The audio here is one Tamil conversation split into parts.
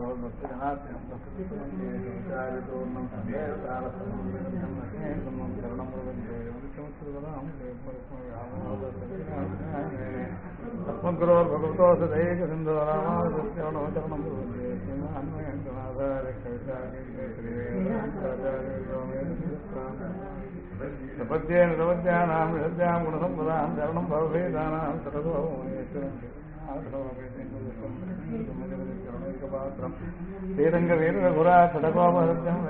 சிந்தோ ராமாச்சரணம் பிரபத்தியேன பிரபத்தியானாம் விசத்தியாம் குணசம்பதாம் சரணம் பவபேதானாம் சரதோமேஸ்வரம் பாத்திரம் ஸ்ரீரங்க வீரகுரா சடகோபசத்தியம்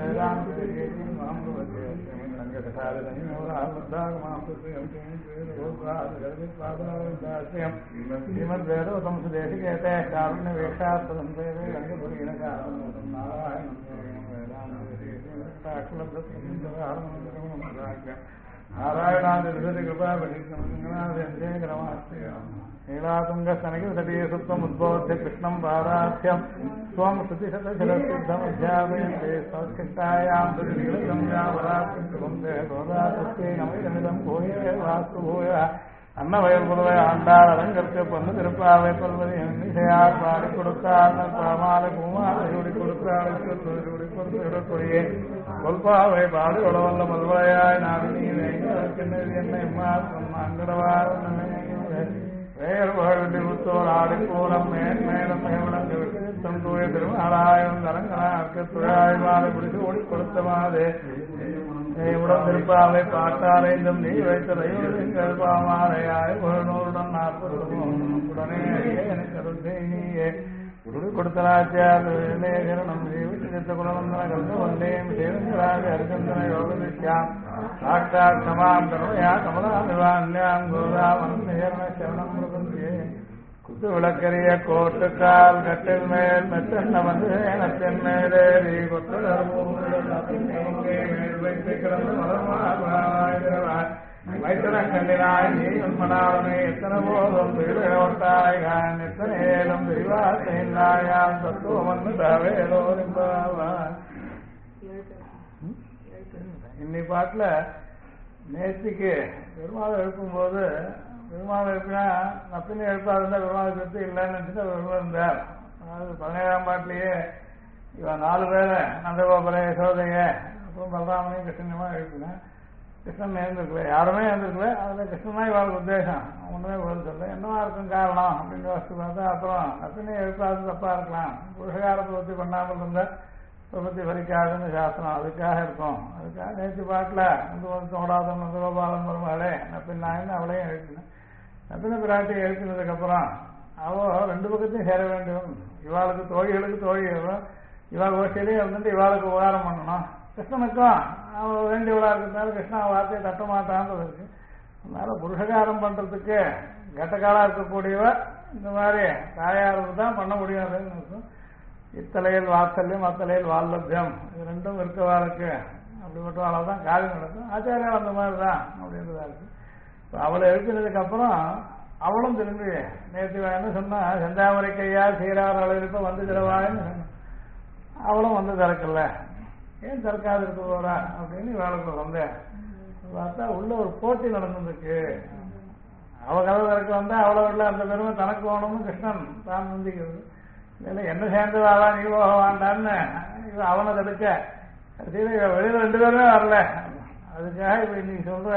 வேதோ சம்சுதேசிகேதே காருண்ய வேஷாஸ்தே நாராயணாதி கிருபா நீலாதுங்கஸ்தனகி சுத்தம் உத்போத்திய கிருஷ்ணம் பாராத்யம் ஸ்வம் ஸ்ருதிசதசிரசித்தமத்யாபயந்தே சௌக்கிஷ்டாயாம் நமிதம் கோயே வாஸ்து பூய அன்னவயல் புதுவை ஆண்டாள் அரங்கற்கு பொண்ணு திருப்பாவை கொள்வதை நிசையார் பாடி கொடுத்தாள் பாமாலை பூமாலை சூடி கொடுத்தாள் கொல்பாவை பாடி உளவல்ல மல்வளையாய் நாவினி என்னை அங்கடவார் வேறுபாடு புத்தோர் ஆடிப்பூரம் மேன்மேலும் மேவளங்க விட்டு தூய திருமாலாயம் தரங்கனாக்கு துழாய் மாலை பிடித்து ஓடி கொடுத்த மாதே உடன் திருப்பாவை பாட்டாரைந்தும் நீ வைத்த தெய்வங்கள் பாமாலையாய் ஒரு நூறுடன் 40 உடனே எனக்கு அருள் நீயே உருடு கொடுத்தராச்சாரணம் ஜீவித்த குலவந்தன கல்ப வந்தேம் சேவங்கராக அரிசந்தன யோகதிஷ்யாம் சாட்சாத் சமாம் கருணையா கமலாமிவான்யாம் கோதாமன் நேர்ம சரணம் பிரபந்தியே குத்து விளக்கரிய கோட்டுக்கால் கட்டில் மேல் மெத்தன்ன வந்து நத்தின் மேலேறி கொத்தடர் மேல் வைத்து கிடந்து மலர்மாய் வைத்தனம் கண்டினாய் நீ உண்மனாவனே எத்தனை போதும் திருவிழோட்டாய்கான் எத்தனையிலும் விரிவாசையாம் தத்துவமன்னு தவேலோரிம்பாவான். இன்னி பாட்டுல நேற்றுக்கு பெருமாள் எழுப்பும்போது பெருமாள் எழுப்பினா நப்பினி எழுப்பா இருந்தா பெருமாள் கருத்து இல்லைன்னு நினைச்சுட்டு பெருமாள் இருந்தார். அதாவது 17ஆம் பாட்டிலேயே இவன் 4 பேரை நந்தகோபுர யசோதைய அப்புறம் பலராமனையும் கிருஷ்ணனுமா எழுப்பினேன். கிருஷ்ணன் எழுந்திருக்கல, யாருமே எழுந்திருக்கல. அதுல கிருஷ்ணனா இவாளுக்கு உத்தேசம் ஒண்ணுமே பதில் சொல்ல. என்னவா இருக்கும் காரணம் அப்படின்னு யோசிச்சு பார்த்தா அப்புறம் நப்பினி எழுப்பாது தப்பா இருக்கலாம், புருஷகாரத்தை பத்தி பண்ணாமல் இருந்த பிரபத்தி பறிக்காதுன்னு சாஸ்திரம் அதுக்காக இருக்கும். அதுக்காக நேற்று பாட்டில் தோடாதன் நந்தகோபாலன் வருமாளே நப்பின்னாயின்னு அவளையும் எழுப்பினேன். நப்பின பிராட்டி எழுப்பினதுக்கு அப்புறம் அவ 2 பக்கத்தையும் சேர வேண்டும். இவாளுக்கு தோழிகளுக்கு தோழிகளும் இவாள் ஓசையிலேயே வந்துட்டு இவாளுக்கு உபகாரம் பண்ணணும். கிருஷ்ணனுக்கும் அவன் வேண்டியவளா இருக்கிறதுனால கிருஷ்ணன் வார்த்தையை தட்ட மாட்டான்றது இருக்கு. அதனால புருஷகாரம் பண்றதுக்கு கட்டக்காலா இருக்கக்கூடியவ இந்த மாதிரி தாயாருக்கு தான் பண்ண முடியும். அப்படின்னு இத்தலையில் வாத்சல்யம் அத்தலையில் வால்லபியம் இது 2ம் இருக்கவாளுக்கு அப்படிப்பட்டவாள தான் காரியம் நடக்கும். ஆச்சாரியா அந்த மாதிரி தான் அப்படின்றதா இருக்கு. அவளை எழுப்பினதுக்கு அப்புறம் அவளும் திரும்பி நேற்று என்ன சொன்னா செந்தாமரை கையா சீரார் அளவிற்கு வந்து திறவாயின்னு சொன்ன. அவளும் வந்து திறக்கல, ஏன் திறக்காது இருக்க போறா அப்படின்னு வேலைக்கு வந்தேன். பார்த்தா உள்ள ஒரு போட்டி நடந்திருக்கு. அவ கதை திறக்க வந்தா அவ்வளவு இல்லை, அந்த பெருமை தனக்கு போகணும்னு கிருஷ்ணன் தான் முந்திக்கிறது. இல்லை என்ன சேர்ந்ததாளா நீ போக வேண்டான்னு இவன் அவனை தடுக்க வெளியில 2 பேருமே வரல. அதுக்காக இப்ப இன்னைக்கு சொல்ற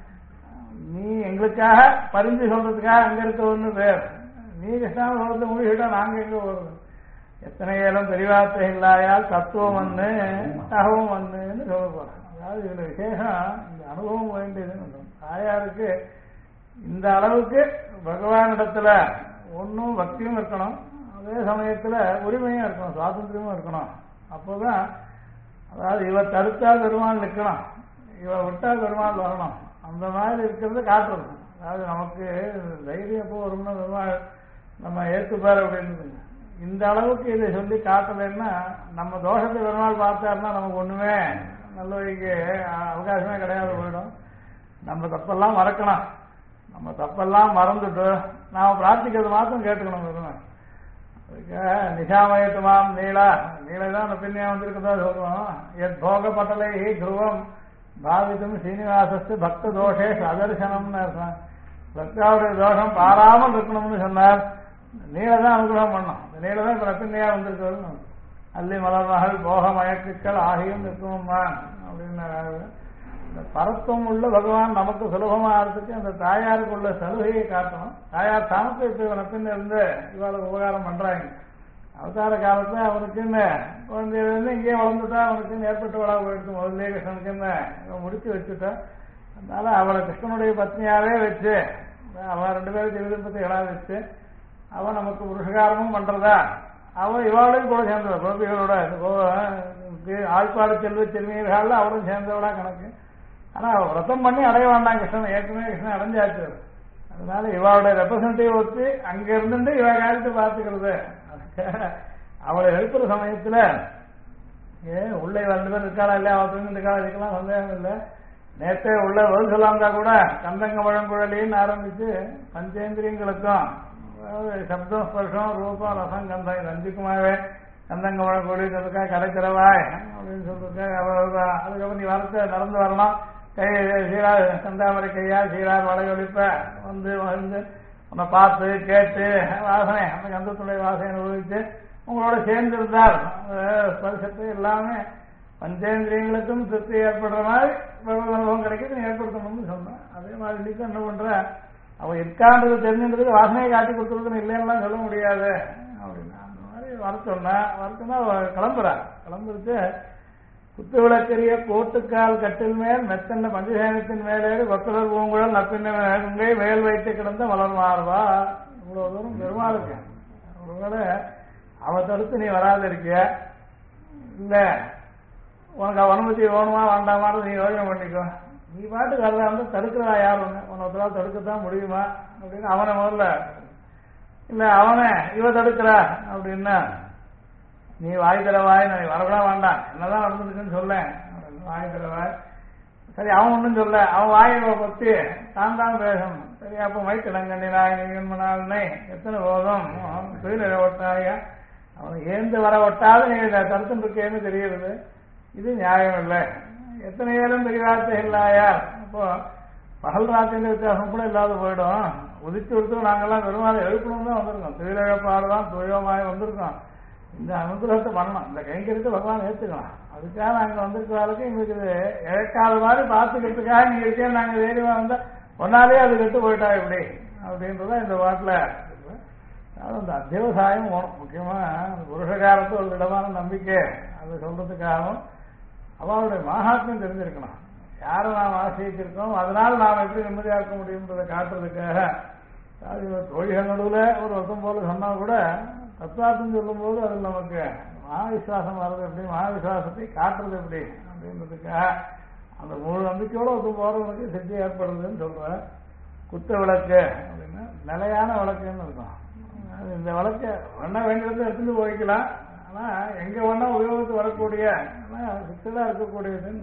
நீ எங்களுக்காக பரிஞ்சு சொல்றதுக்காக அங்க இருக்க ஒண்ணு பேர், நீ கிருஷ்ணாவை சொல்றது முடிவிட்டா நாங்க எங்க போறது. எத்தனை ஏலம் பெரிவார்த்தை இல்லாயால் தத்துவம் வந்து தகவம் வந்துன்னு சொல்ல போறேன். அதாவது இதுல விசேஷம் இந்த அனுபவம் வேண்டியதுன்னு தாயாருக்கு இந்த அளவுக்கு பகவானிடத்துல ஒன்னும் பக்தியும் இருக்கணும், அதே சமயத்துல உரிமையும் இருக்கணும், சுவாதந்திரமும் இருக்கணும். அப்போதான் அதாவது இவ தடுத்தா பெருமாள் நிற்கணும், இவ விட்டா பெருமாள் வரணும். அந்த மாதிரி இருக்கிறது காட்டுறது. அதாவது நமக்கு தைரியம் எப்போ வரும்னா பெருமாள் நம்ம ஏற்றுப்பார் அப்படின்னு. இந்த அளவுக்கு இதை சொல்லி காட்டலைன்னா நம்ம தோஷத்தை பெருமாள் பார்த்தாருன்னா நமக்கு ஒண்ணுமே நல்ல வழிக்கு அவகாசமே கிடையாது போயிடும். நம்ம தப்பெல்லாம் மறக்கணும், நம்ம தப்பெல்லாம் மறந்துட்டு நாம பிரார்த்திக்கிறது மாத்திரம் கேட்டுக்கணும் பெருமாள். அதுக்காக நிஷாமயத்துமாம் நீலா நீலைதான் அந்த பின்னையா வந்திருக்கதா சொல்றோம். எத் போக பட்டலை துருவம் பாவித்தும் சீனிவாசத்து பக்த தோஷே அதர்சனம்னு பக்தாவுடைய தோஷம் பாராமல் இருக்கணும்னு சொன்னார். நீலதான் அனுகிரகம் பண்ணும். இந்த நீலதான் இப்ப ரப்பின்னையா வந்திருக்கிறது. அல்லி மலர்மகள் போக மயக்குக்கள் ஆகியும் நிற்கும்மா அப்படின்னு இந்த பரத்துவம் உள்ள பகவான் நமக்கு சுலபமாகிறதுக்கு அந்த தாயாருக்கு உள்ள சலுகையை காட்டணும். தாயார் தனக்கு இப்ப பின்ன இருந்து இவாளுக்கு உபகாரம் பண்றாங்க. அவதார காலத்துல அவனுக்குன்னு குழந்தையிலிருந்து இங்கே வளர்ந்துட்டா அவனுக்குன்னு ஏற்பட்டு வளா போயிடுச்சு. முதல்ல கிருஷ்ணனுக்குன்னு முடிச்சு வச்சுட்டா. அதனால அவளை கிருஷ்ணனுடைய பத்னியாவே வச்சு அவன் 2 பேரும் விருப்பத்தைகளா வச்சு அவன் நமக்கு புருஷகாரமும் பண்றதா அவன் இவாளையும் கூட சேர்ந்தவள். கோபிகளோட ஆழ்பாடு செல்வ செல்வியர்கள் அவளும் சேர்ந்தவளா கணக்கு. ஆனா விரதம் பண்ணி அடைய வேண்டாம் கிருஷ்ணன். ஏற்கனவே கிருஷ்ணன் அடைஞ்சாச்சு. அதனால இவாளுடைய ரெப்ரசன்டேட்டிவ் வச்சு அங்க இருந்துட்டு இவ காலத்தை பார்த்துக்கிறது. அவளை எழுப்புற சமயத்துல உள்ள 2 பேர் இருக்காளா இல்லையா அவன் இருக்காளா இதுக்கெல்லாம் சந்தேகம் இல்லை. நேற்றே உள்ள பதில் சொல்லாமதா கூட கந்தங்க முழங்குழலின்னு ஆரம்பிச்சு பஞ்சேந்திரியங்களுக்கும் சப்தம் ஸ்பர்ஷம் ரூபம் ரசம் கந்தம் இது 5க்குமாவே கந்தங்க முழங்குழலி சொல்லிருக்கா கடைக்கிறவாய் அப்படின்னு சொல்லிருக்கா. அதுக்கப்புறம் நீ வரத்தை நடந்து வரணும். கை சீரா கந்தாமரை கையா சீரார் வளையொலிப்ப வந்து உன்னை பார்த்து கேட்டு வாசனை அந்த கந்தத்துடைய வாசனை அனுபவிச்சு உங்களோட சேர்ந்திருந்தால் ஸ்பர்சத்தை எல்லாமே பஞ்சேந்திரியங்களுக்கும் திருப்தி ஏற்படுற மாதிரி அனுபவம் கிடைக்கிறது ஏற்படுத்தணும்னு சொன்னேன். அதே மாதிரி நீக்கு என்ன பண்ற அவன் இருக்கான்றது தெரிஞ்சுன்றதுக்கு வாசனையை காட்டி கொடுத்துருக்குன்னு இல்லைன்னா சொல்ல முடியாது அப்படின்னா அந்த மாதிரி வரச்சொன்னா கிளம்புறது குத்து விளக்கரிய கோட்டுக்கால் கட்டில் மேல் மெத்தன்ன பஞ்சசேனத்தின் மேலேறு கொத்தலர் பூங்குழல் நப்பின்னை மேல் வைத்து கிடந்த மலர் மாறுவா. இவ்வளவு தூரம் பெருமாளுக்கு ஒருவேளை அவ தடுத்து நீ வராது இருக்கிய இல்ல உனக்கு அனுமதி வேணுமா வேண்டாமான்னு நீ யோசனை பண்ணிக்கோ. நீ பாட்டுக்கு வரதா இருந்தா தடுக்கிறதா யார் ஒண்ணு உனக்கு தடுக்கத்தான் முடியுமா அப்படின்னு அவனை முதல்ல இல்ல அவனை இவ தடுக்கிறா அப்படின்னா நீ வாய் தரவாய் நான் வரக்கூட வேண்டாம் என்னதான் நடந்துருக்குன்னு சொல்ல வாய் தரவாய். சரி அவன் ஒன்றும் சொல்ல அவன் வாயை பத்தி தான் பேசணும். சரி அப்போ மைத்திலங்கண்ணினாய் நீங்கன்மனால்னே எத்தனை போதும் தொழில் ஒட்டாய அவன் ஏந்து வர ஒட்டாது நீ தடுத்துட்டு இருக்கேன்னு தெரியுது. இது நியாயம் இல்லை. எத்தனை ஏழும் பெரியார்த்தை இல்லையார். அப்போ பகல் ராத்திரி வித்தியாசம் கூட இல்லாத போயிடும். உதித்து விடுத்து நாங்கெல்லாம் பெருமாள் எழுப்பணும் தான் வந்திருக்கோம். தொழிலழப்பாடுதான் தொழிலமாய் வந்திருக்கோம். இந்த அனுகிரகத்தை பண்ணணும். இந்த கைங்கரித்து பகவான் ஏற்றுக்கலாம். அதுக்காக நாங்கள் வந்திருக்கிறவளுக்கு எங்களுக்கு இது இழக்காத மாதிரி பார்த்துக்கிறதுக்காக நீங்க இருக்கேன் நாங்கள் தைரியமா வந்தா ஒன்னாலே அது கெட்டு போயிட்டா இப்படி அப்படின்றத இந்த பாட்டில் அந்த அத்தியவசாயம் போகணும். முக்கியமா புருஷகாரத்தை ஒரு இடமான நம்பிக்கை அதை சொல்றதுக்காகவும் அவளுடைய மகாத்மியம் தெரிஞ்சிருக்கணும். யாரை நாம் ஆசிரியிருக்கோம் அதனால நாம் எப்படி நிம்மதியாக இருக்க முடியுன்றதை காட்டுறதுக்காக தொழில்கள் நடுவில் ஒரு வருஷம் போல சொன்னா கூட தத்துவார்த்தம் சொல்லும் போது அது நமக்கு மகாவிசுவாசம் வர்றது எப்படி மகாவிசுவாசத்தை காட்டுறது எப்படி அப்படின்றதுக்காக அந்த முழு நம்பிக்கையோட ஒருத்தம் போறவனுக்கு சித்தி ஏற்படுறதுன்னு சொல்றேன். குத்த விளக்கு அப்படின்னா நிலையான விளக்குன்னு இருக்கும். இந்த விளக்க வேணா வேண்டியதை எடுத்துட்டு போய்க்கலாம். ஆனா எங்க வேணா உபயோகத்துக்கு வரக்கூடிய சித்ததா இருக்கக்கூடியதுன்னு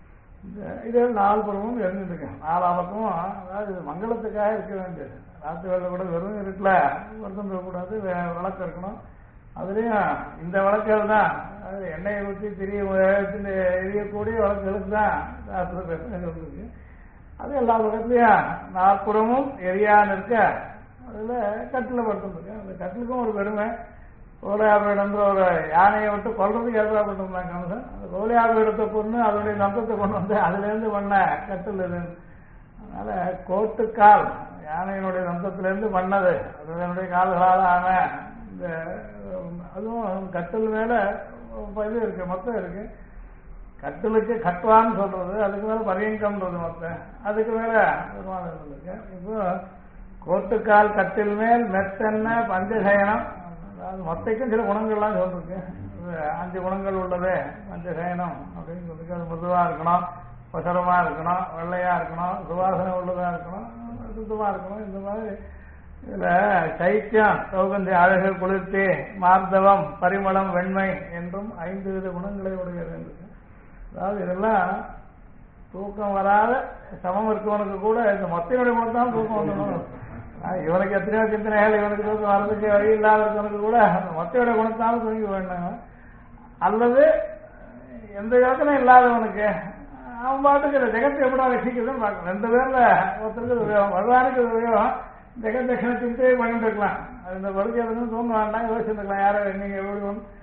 இது 4 புறமும் இருந்துருக்கேன். 4 பக்கமும் அதாவது மங்களத்துக்காக இருக்க வேண்டியது. ராத்திரி வேலை கூட வெறும் இருக்குல்ல வருத்தம் இருக்கக்கூடாது. விளக்கு இருக்கணும். அதுலயும் இந்த விளக்குகள் தான் எண்ணெயை ஊற்றி எரியக்கூடிய விளக்குகளுக்கு தான் சாஸ்திர பிரச்சனைகள் இருக்கு. அது எல்லா பக்கத்துலயும் 4 புறமும் எரியான்னு இருக்க அதுல கட்டில படுத்துருக்கு. அந்த கட்டிலுக்கும் ஒரு பெருமை. கோலியாபீடன்ற ஒரு யானையை விட்டு கொல்றதுக்கு ஏற்பாடுபட்டிருந்தாங்க கம்சன். அந்த கோலியாபீடத்தை பொண்ணு அதனுடைய நம்பத்தை கொண்டு வந்து அதுல இருந்து பண்ண கட்டில் இது. அதனால கோட்டுக்கால் யானையினுடைய நம்பத்திலிருந்து பண்ணது அதனுடைய கால்களால் ஆன இந்த அதுவும் கட்டில் மேல இது இருக்கு மொத்தம் இருக்கு. கட்டிலுக்கு கட்டுவான்னு சொல்றது அதுக்கு மேல பரியங்கம்ன்றது மொத்தம் அதுக்கு மேல பெருமாள் இருக்கு. இப்போ கோட்டுக்கால் கட்டில் மேல் மெத்தென்ன பஞ்சசயனம் மொத்தைக்கும் சில குணங்கள்லாம் சொல்லிருக்கு. 5 குணங்கள் உள்ளது பஞ்சசயனம் அப்படின்னு சொல்லிருக்கு. அது மிருதுவா இருக்கணும், பசரமா இருக்கணும், வெள்ளையா இருக்கணும், சுவாசனை உள்ளதா இருக்கணும், சுத்தமா இருக்கணும். இந்த மாதிரி இதுல சைத்தியம் சௌகந்தி அழகு குளிர்ச்சி மார்தவம் பரிமளம் வெண்மை என்றும் 5 வித குணங்களை உடையது. அதாவது இதெல்லாம் தூக்கம் வராத சமம் இருக்கவனுக்கு கூட இந்த மொத்தையுடைய குணத்தான் தூக்கம் வந்துடணும். இவனுக்கு எத்தனையோ சிந்தனைகள் இவனுக்கு தூக்கம் வர்றதுக்கு வழி இல்லாத இருக்கவனுக்கு கூட மொத்தையோட குணத்தாலும் தூங்கி வேண்டாங்க. அல்லது எந்த யோசனை இல்லாதவனுக்கு அவன் பாட்டுக்கு ஜெகத்தை எப்படா ரசிக்கிறதுன்னு பார்க்கணும். 2 பேர்ல ஒருத்தருக்கு உபயோகம் பகவானுக்கு உபயோகம் ஜெகத் தட்சணை சிந்தையை பண்ணிட்டு இருக்கலாம். அது இந்த படுக்கையில தூங்க வேண்டாம் யோசிச்சுருக்கலாம். யாரும் நீங்க எப்படி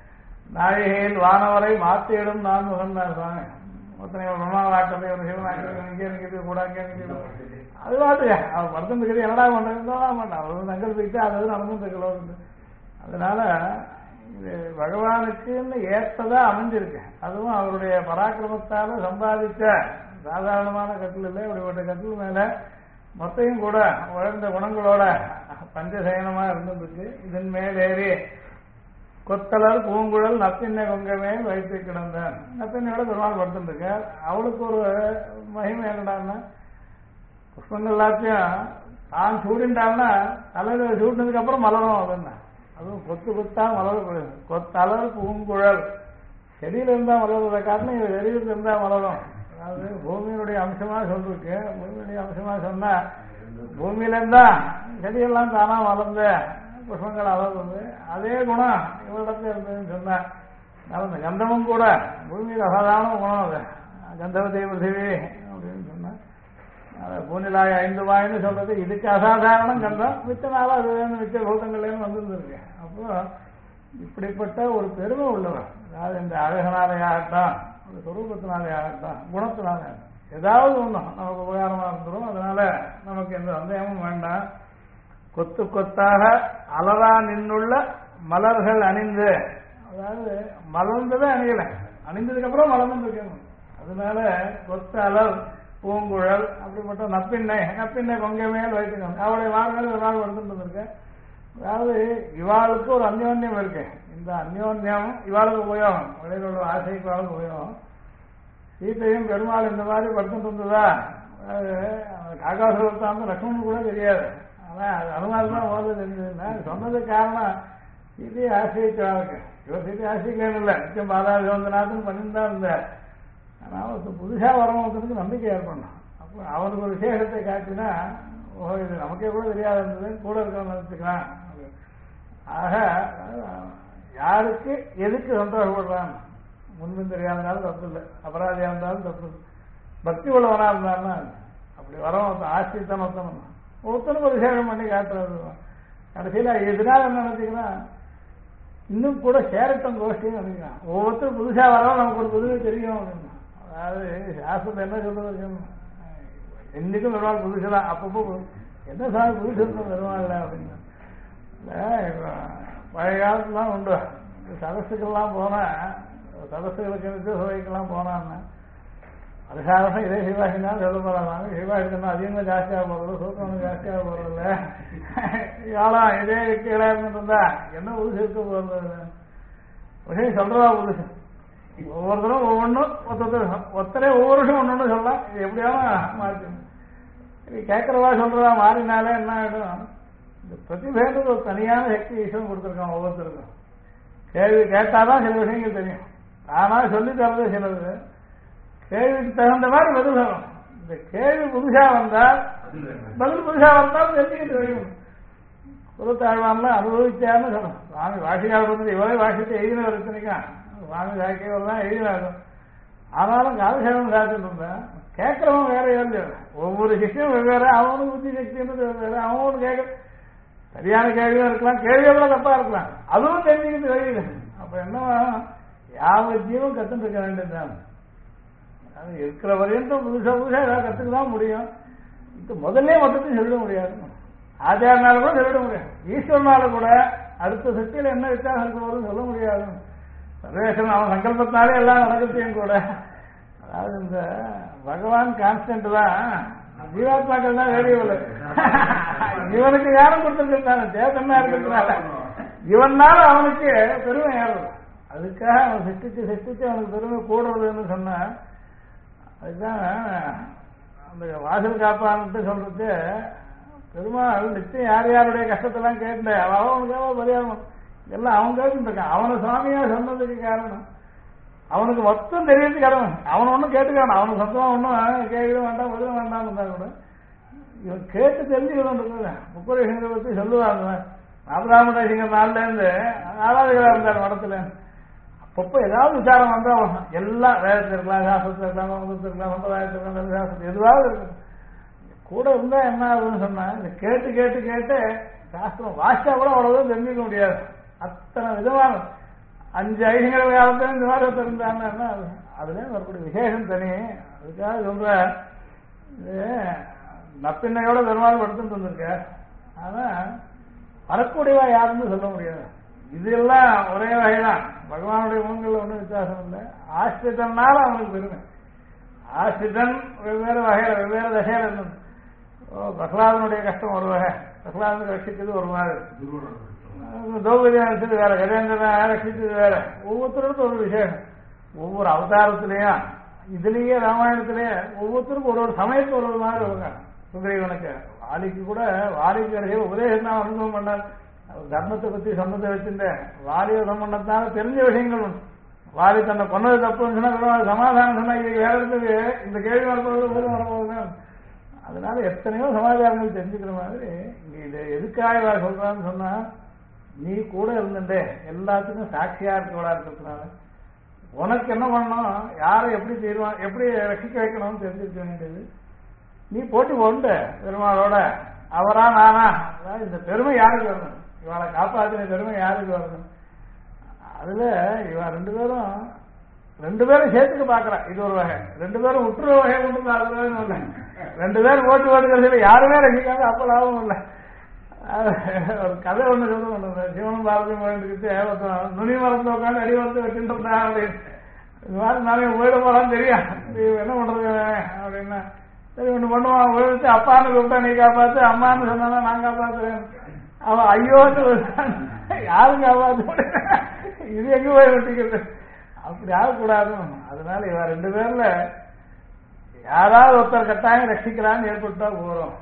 நாழிகையில் வானவரை மாத்தியிடும் நான் முகந்தார் சுவாமி. ஒருத்தனை பிரம்மாவாக்கத்தை ஒரு சிவனாக்கிறது இங்கே நிற்கிறது கூட அங்கே நிற்கிறது அது பாட்டுங்க அவன் படுத்துட்டு என்னடா பண்றதுன்னு மாட்டான். அவர் சங்கல்பிட்டு அது நடந்துட்டு. அதனால இது பகவானுக்குன்னு ஏற்றதா அமைஞ்சிருக்கு. அதுவும் அவருடைய பராக்கிரமத்தால சம்பாதிச்ச சாதாரணமான கட்டில் இல்லை. இப்படிப்பட்ட கட்டில் மேல மொத்தையும் கூட உயர்ந்த குணங்களோட பஞ்சசயனமா இருந்துருக்கு. இதன் மேலேறி கொத்தலர் பூங்குழல் நப்பின்னை கொங்க மேல் வைத்து கிடந்தான். நப்பின்னையோட பெருமாள் படுத்துருக்கார். அவளுக்கு ஒரு மகிமை என்னடான்னா புஷ்பங்கள் எல்லாத்தையும் தான் சூடின்றான்னா தலையில சூடினதுக்கு அப்புறம் மலரும். அதுன்னா அதுவும் கொத்து கொத்தா மலரக்கூடாது. கொத்தலர் பூங்குழல் செடியில இருந்தா மலர்றதை காட்டிலும் இது வெளியில இருந்தா மலரும். அதாவது பூமியினுடைய அம்சமா சொல்லிருக்கு. பூமியுடைய அம்சமா சொன்னா பூமியில இருந்தா செடியெல்லாம் தானா வளர்ந்த புஷ்பங்கள் வளர்ந்து அதே குணம் இவரிடத்துல இருந்ததுன்னு சொன்னா அந்த கந்தமும் கூட பூமியில் அசாதாரண குணம் அது. கந்தவத்தை பிருத்திவி அப்படின்னு சொன்னா பூனிலாய் 5 வாயின்னு சொல்றது இதுக்கு அசாதாரணம் கந்தம். மிச்ச நாளா அது மிச்ச பூதங்கள்லேருந்து வந்துருக்கு. அப்போ இப்படிப்பட்ட ஒரு பெருமை உள்ளவர். அதாவது இந்த அழகனாலே ஆகட்டும் அந்த சொரூபத்தினாலே ஆகட்டும் குணத்தினாலே ஏதாவது ஒன்றும் நமக்கு உபகாரமா இருந்துடும். அதனால நமக்கு எந்த சந்தேகமும் வேண்டாம். கொத்து கொத்தாக அலரா நின்னுள்ள மலர்கள் அணிந்து, அதாவது மலர்ந்ததை அணியலை, அணிந்ததுக்கு அப்புறம் மலர்ந்து இருக்கணும். அதனால கொத்த அலர் பூங்குழல் அப்படிப்பட்ட நப்பின்னை கொங்கை மேல் வைத்துக்கணும். அவளுடைய வாழ்க்கையில் ஒரு நாள் எடுத்துட்டு இருக்கேன். அதாவது இவாளுக்கு ஒரு அந்யோன்யம் இருக்கு. இந்த அந்யோன்யம் இவாளுக்கு உபயோகம், இவளோட ஆசைக்கு இவாளுக்கு உபயோகம். சீத்தையும் பெருமாள் இந்த மாதிரி படுத்துட்டு இருந்ததா ஆகாசம் லக்ஷ்மணன் கூட தெரியாது. ஆனா அனுமார் தான் முதல்ல தெரிஞ்சதுன்னா சொன்னதுக்கு காரணம் சீதையை ஆசிரியச்சாளுக்கு. இவர் சீதை ஆசிரியக்கணும் இல்லை, நிச்சயம் பாதாள சிவந்தநாதன் பண்ணிருந்தா இருந்தார். ஆனால் ஒருத்தர் புதுசாக வரவங்களுக்கு நம்பிக்கை ஏற்படணும். அப்போ அவனுக்கு ஒரு விசேஷத்தை காட்டினா ஓஹோ இது நமக்கே கூட தெரியாது இருந்தது கூட இருக்கணும்னு நினைச்சுக்கலாம். ஆக யாருக்கு எதுக்கு சந்தோஷப்படுறான் முன்பின் தெரியாதனாலும் தப்பு இல்லை, அபராதியா இருந்தாலும் தப்பு இல்லை. பக்தி உள்ளவனா இருந்தாருன்னா அப்படி வரவன் ஆசிரியத்தான் ஒருத்தனுக்கு ஒரு விசேஷம் பண்ணி காட்டுறது. கடைசியில் எதனால என்ன நினைச்சுக்கலாம் இன்னும் கூட சேரட்டம் கோஷ்டின்னு நினைக்கிறான். ஒவ்வொருத்தரும் புதுசா வரவும் நமக்கு ஒரு புதுமை தெரியும் அப்படின்னா. அதாவது சாஸ்திரத்தை என்ன சொல்றது, என்னைக்கும் பெருமாள் புதுசுதான். அப்பப்போ என்ன சார் புதுசு பெருமாள் அப்படின்னா பழைய காலத்துலாம் உண்டு. சதஸுக்கெல்லாம் போனா சதஸுகளுக்கு சபைக்கெல்லாம் போனான்னா அதுக்காக இதே சிவாசினாலும் சொல்ல போறாங்க. சிவாசினா அதிகமாக ஜாஸ்தியாக போறது, சூத்திரம் ஜாஸ்தியாக போறதில்ல. யாழம் இதே கீழே இருந்துருந்தா என்ன புதுசு இருக்க போறது விஷயம் சொல்றதா புதுசு. ஒவ்வொருத்தரும் ஒவ்வொன்றும் ஒருத்தரே ஒவ்வொரு விஷயம் ஒன்று சொல்லலாம். இது எப்படியாலும் மாற்றி கேட்கறவா சொல்றதா மாறினாலே என்ன ஆகிடும், இந்த பிரதிபேதத்துக்கு ஒரு தனியான சக்தி ஈஸ்வரன் கொடுத்துருக்கான். ஒவ்வொருத்தருக்கும் கேள்வி கேட்டாதான் சில விஷயங்கள் தெரியும். ஆனா சொல்லி தரது சிலது கேள்விக்கு தகுந்த மாதிரி பதில் சொல்லணும். இந்த கேள்வி புதுசா வந்தால் பதில் புதுசா வந்தாலும் தெரிஞ்சுக்கிட்டு தெரியும். குருத்தாழ்வான்லாம் அனுபவிச்சான்னு சொல்லணும். சுவாமி வாசிக்கால் வந்து இவரே வாசித்து எழுதினவர் இத்தனைக்கும் சுவாமி சாக்கியவர்தான் எழுதினாரும். ஆனாலும் காலசேவன் சாத்திட்டு இருந்தேன். கேட்கறவன் வேற ஏழு ஒவ்வொரு சிஷ்யம் வெவ்வேறு. அவனுக்கு புத்தி சக்தின்றது வெவ்வேறு. அவனு கேட்க சரியான கேள்வியும் இருக்கலாம், கேள்வியோட தப்பா இருக்கலாம். அதுவும் தெரிஞ்சுக்கிட்டு வெளியில. அப்ப என்ன யாவது ஜீவன் கத்துட்டு இருக்க வேண்டியதுதான். அது இருக்கிற வரையும் புதுசா ஏதாவது கத்துக்கதான் முடியும். இது முதல்ல மொத்தத்தையும் சொல்லிட முடியாது. ஆச்சாரனால கூட சொல்லிட முடியாது. ஈஸ்வரனால கூட அடுத்த சக்தியில என்ன வித்தியாசம் இருக்க போதும் சொல்ல முடியாது. சர்வேஸ்வரன் அவன் சங்கல்பத்தினாலே எல்லாம் நடக்கத்தையும் கூட. அதாவது இந்த பகவான் கான்ஸ்டன்ட் தான், ஜீவாத்மாக்கள் தான் வேரியபிள். இவனுக்கு யாரும் கொடுத்துருக்காங்க சேத்தனா இருக்கிறதுனால இவனால அவனுக்கு பெருமை ஏறுறது. அதுக்காக அவன் சிருஷ்டிச்சு அவனுக்கு பெருமை கூடுறதுன்னு சொன்ன அதுதான் அந்த வாசல் காப்பான்ட்டு சொல்றது. பெருமாள் நிச்சயம் யார் யாருடைய கஷ்டத்தெல்லாம் கேட்டு அவனுக்காக பரிகாரம் எல்லாம் அவன் கேட்டு இருக்கான். அவனை சுவாமியா சொன்னதுக்கு காரணம் அவனுக்கு மொத்தம் தெரியறதுக்கு காரணம். அவன் ஒன்றும் கேட்டுக்கான அவனுக்கு சொந்தமா ஒன்றும் கேட்க வேண்டாம் பதில வேண்டாம் இருந்தா கூட இவன் கேட்டு தெரிஞ்சுக்கணும். முப்பரேஷங்களை பத்தி சொல்லுவாங்க. ராமராமடேசிங்கர் நாள்ல இருந்து ஆராதகரா இருந்தார் மடத்துல. அப்பப்போ ஏதாவது விசாரம் வந்தா எல்லாம் வேதத்தில் இருக்கலாம், சாஸ்திரத்தில் இருக்கலாம், மதத்தில் இருக்கலாம், சம்பிரதாயத்தில் இருக்கலாம், சாஸ்திரம் எதுவாவது இருக்கணும். கூட இருந்தா என்ன ஆகுதுன்னு சொன்னா இந்த கேட்டு கேட்டு கேட்டு சாஸ்திரம் வாசிச்சா கூட அவ்வளவு தெரிஞ்சுக்க முடியாது. அத்தனை விதமான 5 ஐயங்கள் காலத்துல இந்த மாதிரி ஒருத்தர் இருந்தாங்கன்னா அதுல வரக்கூடிய விசேஷம் தனி. அதுக்காக சொல்ற நப்பின்னையோட பெருமாள் படுத்துட்டு வந்திருக்க. ஆனா வரக்கூடியவா யாருன்னு சொல்ல முடியாது. இதெல்லாம் ஒரே வகைதான். பகவானுடைய குணங்கள்ல ஒன்றும் வித்தியாசம் இல்லை. ஆசிரியனால அவனுக்கு பெருமை. ஆசிரியன் வெவ்வேறு வகையில வெவ்வேறு தசையில இருந்தது. பிரகலாதனுடைய கஷ்டம் ஒரு வகை, பிரகலாதனுக்கு ரட்சித்தது ஒரு மாதிரி, திரௌபதி ரட்சித்தது வேற, கஜேந்திரனை ரட்சித்தது வேற. ஒவ்வொருத்தருக்கும் ஒரு விசேஷம். ஒவ்வொரு அவதாரத்திலையும் இதுலயே ராமாயணத்திலேயே ஒவ்வொருத்தருக்கும் ஒரு சமயத்துக்கு ஒரு மாதிரி வருங்க. சுக்ரீவனுக்கு வாலிக்கு கூட வாலிக்கு கடைசியில் உபதேசம் தான் அனுபவம் பண்ணார். தர்மத்தை பத்தி சம்பந்தத்தை வச்சிருந்தேன். வாலிய சம்பந்தத்தால தெரிஞ்ச விஷயங்கள் உண்டு. வாலி தன்னை கொன்னது தப்புன்னு சொன்னா சமாதானம் சொன்னா இது வேற இடத்துக்கு இந்த கேள்வி வரப்போகுது வரப்போகுது. அதனால எத்தனையோ சமாதானங்கள் தெரிஞ்சுக்கிற மாதிரி இங்க இது எதுக்காக சொல்றான்னு சொன்னா, நீ கூட இருந்துட்டே எல்லாத்துக்கும் சாட்சியா இருக்கவளா இருக்கிறதுனால உனக்கு என்ன பண்ணணும், யாரை எப்படி தீர்வான் எப்படி ரசிக்க வைக்கணும்னு தெரிஞ்சிருக்க வேண்டியது. நீ போட்டி போண்டு பெருமாளோட அவரா நானா, அதாவது இந்த பெருமை யாருக்கு வரணும், இவளை காப்பாற்றின பெருமை யாருக்கு வரணும். அதுல இவ ரெண்டு பேரும் சேர்த்துக்க பாக்குறான். இது ஒரு வகை. 2 பேரும் உற்று வகை கொண்டு அதுல 2 பேரும் ஓட்டு ஓட்டுக்கிறதுல யாருமே ரசிக்காம அப்ப லாபம் இல்லை. ஒரு கதை ஒண்ணு சொல்ல சிவனும் பாரதியும் போயிட்டு நுனி மரத்துல உட்காந்து அடி மரத்தை வச்சுட்டு இருந்தான் அப்படின்னு. இது மாதிரி நானே போயிட போறான்னு தெரியும், என்ன பண்றது அப்படின்னா சரி ஒண்ணு பண்ணுவான். போயிட்டு அப்பான்னு கூப்பிட்டா நீ காப்பாத்து, அம்மான்னு சொன்னா நான் காப்பாத்துறேன். அவன் ஐயோன்னு யாரும் காப்பாத்து, இது எங்க போய் வெட்டிக்கிறது, அப்படி ஆகக்கூடாது. அதனால இவ 2 பேர்ல யாராவது ஒருத்தர் கட்டாயம் ரட்சிக்கிறான்னு ஏற்பட்டா போறோம்.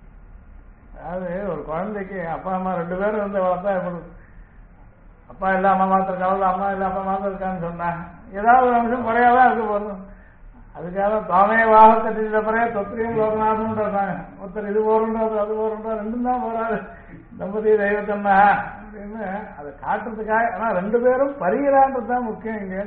அதாவது ஒரு குழந்தைக்கு அப்பா அம்மா 2 பேரும் வளர்த்தா ஏற்படும். அப்பா இல்ல அம்மா மாத்திரம் கவலை, அம்மா இல்ல அப்பா மாத்திரம் இருக்கான்னு சொன்னா ஏதாவது ஒரு அம்சம் குறையாதான் இருக்க போறோம். அதுக்காக தாமே வாக கட்டிட்ட பிறகு தொத்திரியும் லோகநாதன்றாங்க. ஒருத்தர் இது போறோன்றது அது போறோன்றா 2 தான் போறாரு. தம்பதி தெய்வத்தன்னா அப்படின்னு அதை காட்டுறதுக்காக. ஆனா 2 பேரும் பரிகிறான்றதுதான் முக்கியம் இங்க.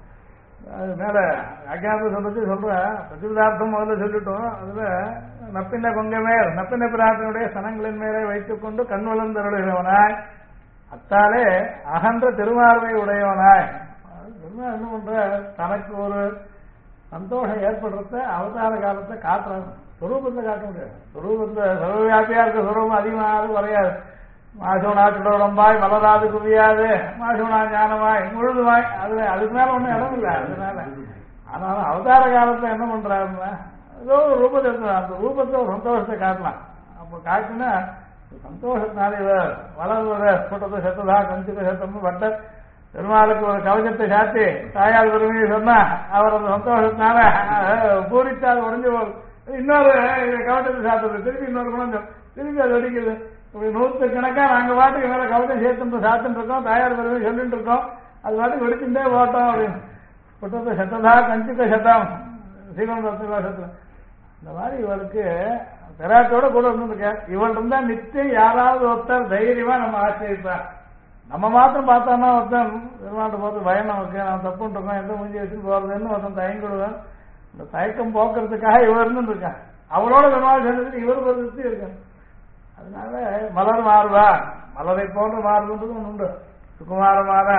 அது மேல அஜாப சொல்றது சொல்ற பிரதிபதார்த்தம் முதல்ல சொல்லிட்டோம். அதுல நப்பின்ன கொங்க மேல் நப்பின்ன பிரார்த்தனுடைய சனங்களின் மேலே வைத்துக் கொண்டு கண் வளர்ந்தருளுகிறவனாய் அத்தாலே அகன்ற திருமார்வை உடையவனாய். திருமார் என்ன பண்ற, தனக்கு ஒரு சந்தோஷம் ஏற்படுறத அவதார காலத்தை காட்டுறாங்க. சுரூபத்தை காட்ட முடியாது. சுரூபத்தை சர்வவியாபியா இருக்க சுரூபம் அதிகமாகாது குறையாது. மாசோனா சுடரம்பாய் மலராது குவியாது, மாசோனா ஞானமாய் முழுதுமாய், அதுக்கு மேல ஒன்றும் இடம் இல்லை. அதனால ஆனாலும் அவதார காலத்துல என்ன பண்றாருன்னா ஏதோ ஒரு ரூபத்தை எடுத்துறாரு. அந்த ரூபத்தை ஒரு சந்தோஷத்தை காட்டலாம். அப்ப காட்டுனா சந்தோஷத்தினால இவர் வளர்வத கூட்டத்தை செத்ததா கஞ்சுக்க செத்தம்னு பட்ட பெருமாளுக்கு ஒரு கவசத்தை சாத்தி தாயார் பெருமையை சொன்னா அவர் அந்த சந்தோஷத்தினால பூரித்தால் உடஞ்சு போகுது. இன்னொரு கவசத்தை சாத்துறது, திருப்பி இன்னொரு குழந்தை திருப்பி அது வெடிக்குது. இப்படி 100 கணக்கா நாங்க பாட்டுக்கு மேல கவசம் சேர்த்து சாத்துட்டு இருக்கோம், தாயார் பெருமை சொல்லிட்டு இருக்கோம். அது பாட்டுக்கு வெடிச்சுட்டே போட்டோம் அப்படின்னு. கூட்டத்தை செத்ததா கஞ்சுக்க சத்தம் ஸ்ரீகண்டத்துல இந்த மாதிரி இவளுக்கு பெராட்டோட கூட இருந்திருக்க. இவள் இருந்தா நிச்சயம் யாராவது ஒருத்தர் தைரியமா நம்ம ஆச்சரிப்பார். நம்ம மாத்திரம் பார்த்தோம்னா ஒருத்தன் பெருமாட்டு போறது பயம் நமக்கு, நான் தப்புன்னு இருக்கோம், எந்த முடிஞ்சு வச்சுட்டு போறதுன்னு ஒருத்தன் தயங்கிடுவேன். இந்த தயக்கம் போக்குறதுக்காக இவர் இருந்துருக்கான். அவளோட பெருமாள் சேர்ந்துட்டு இவருக்கு ஒரு திருப்தி இருக்கு. அதனால மலர் மாறுவா, மலரை போன்று மாறுதுன்றது ஒன்று உண்டு. சுகுமாரமான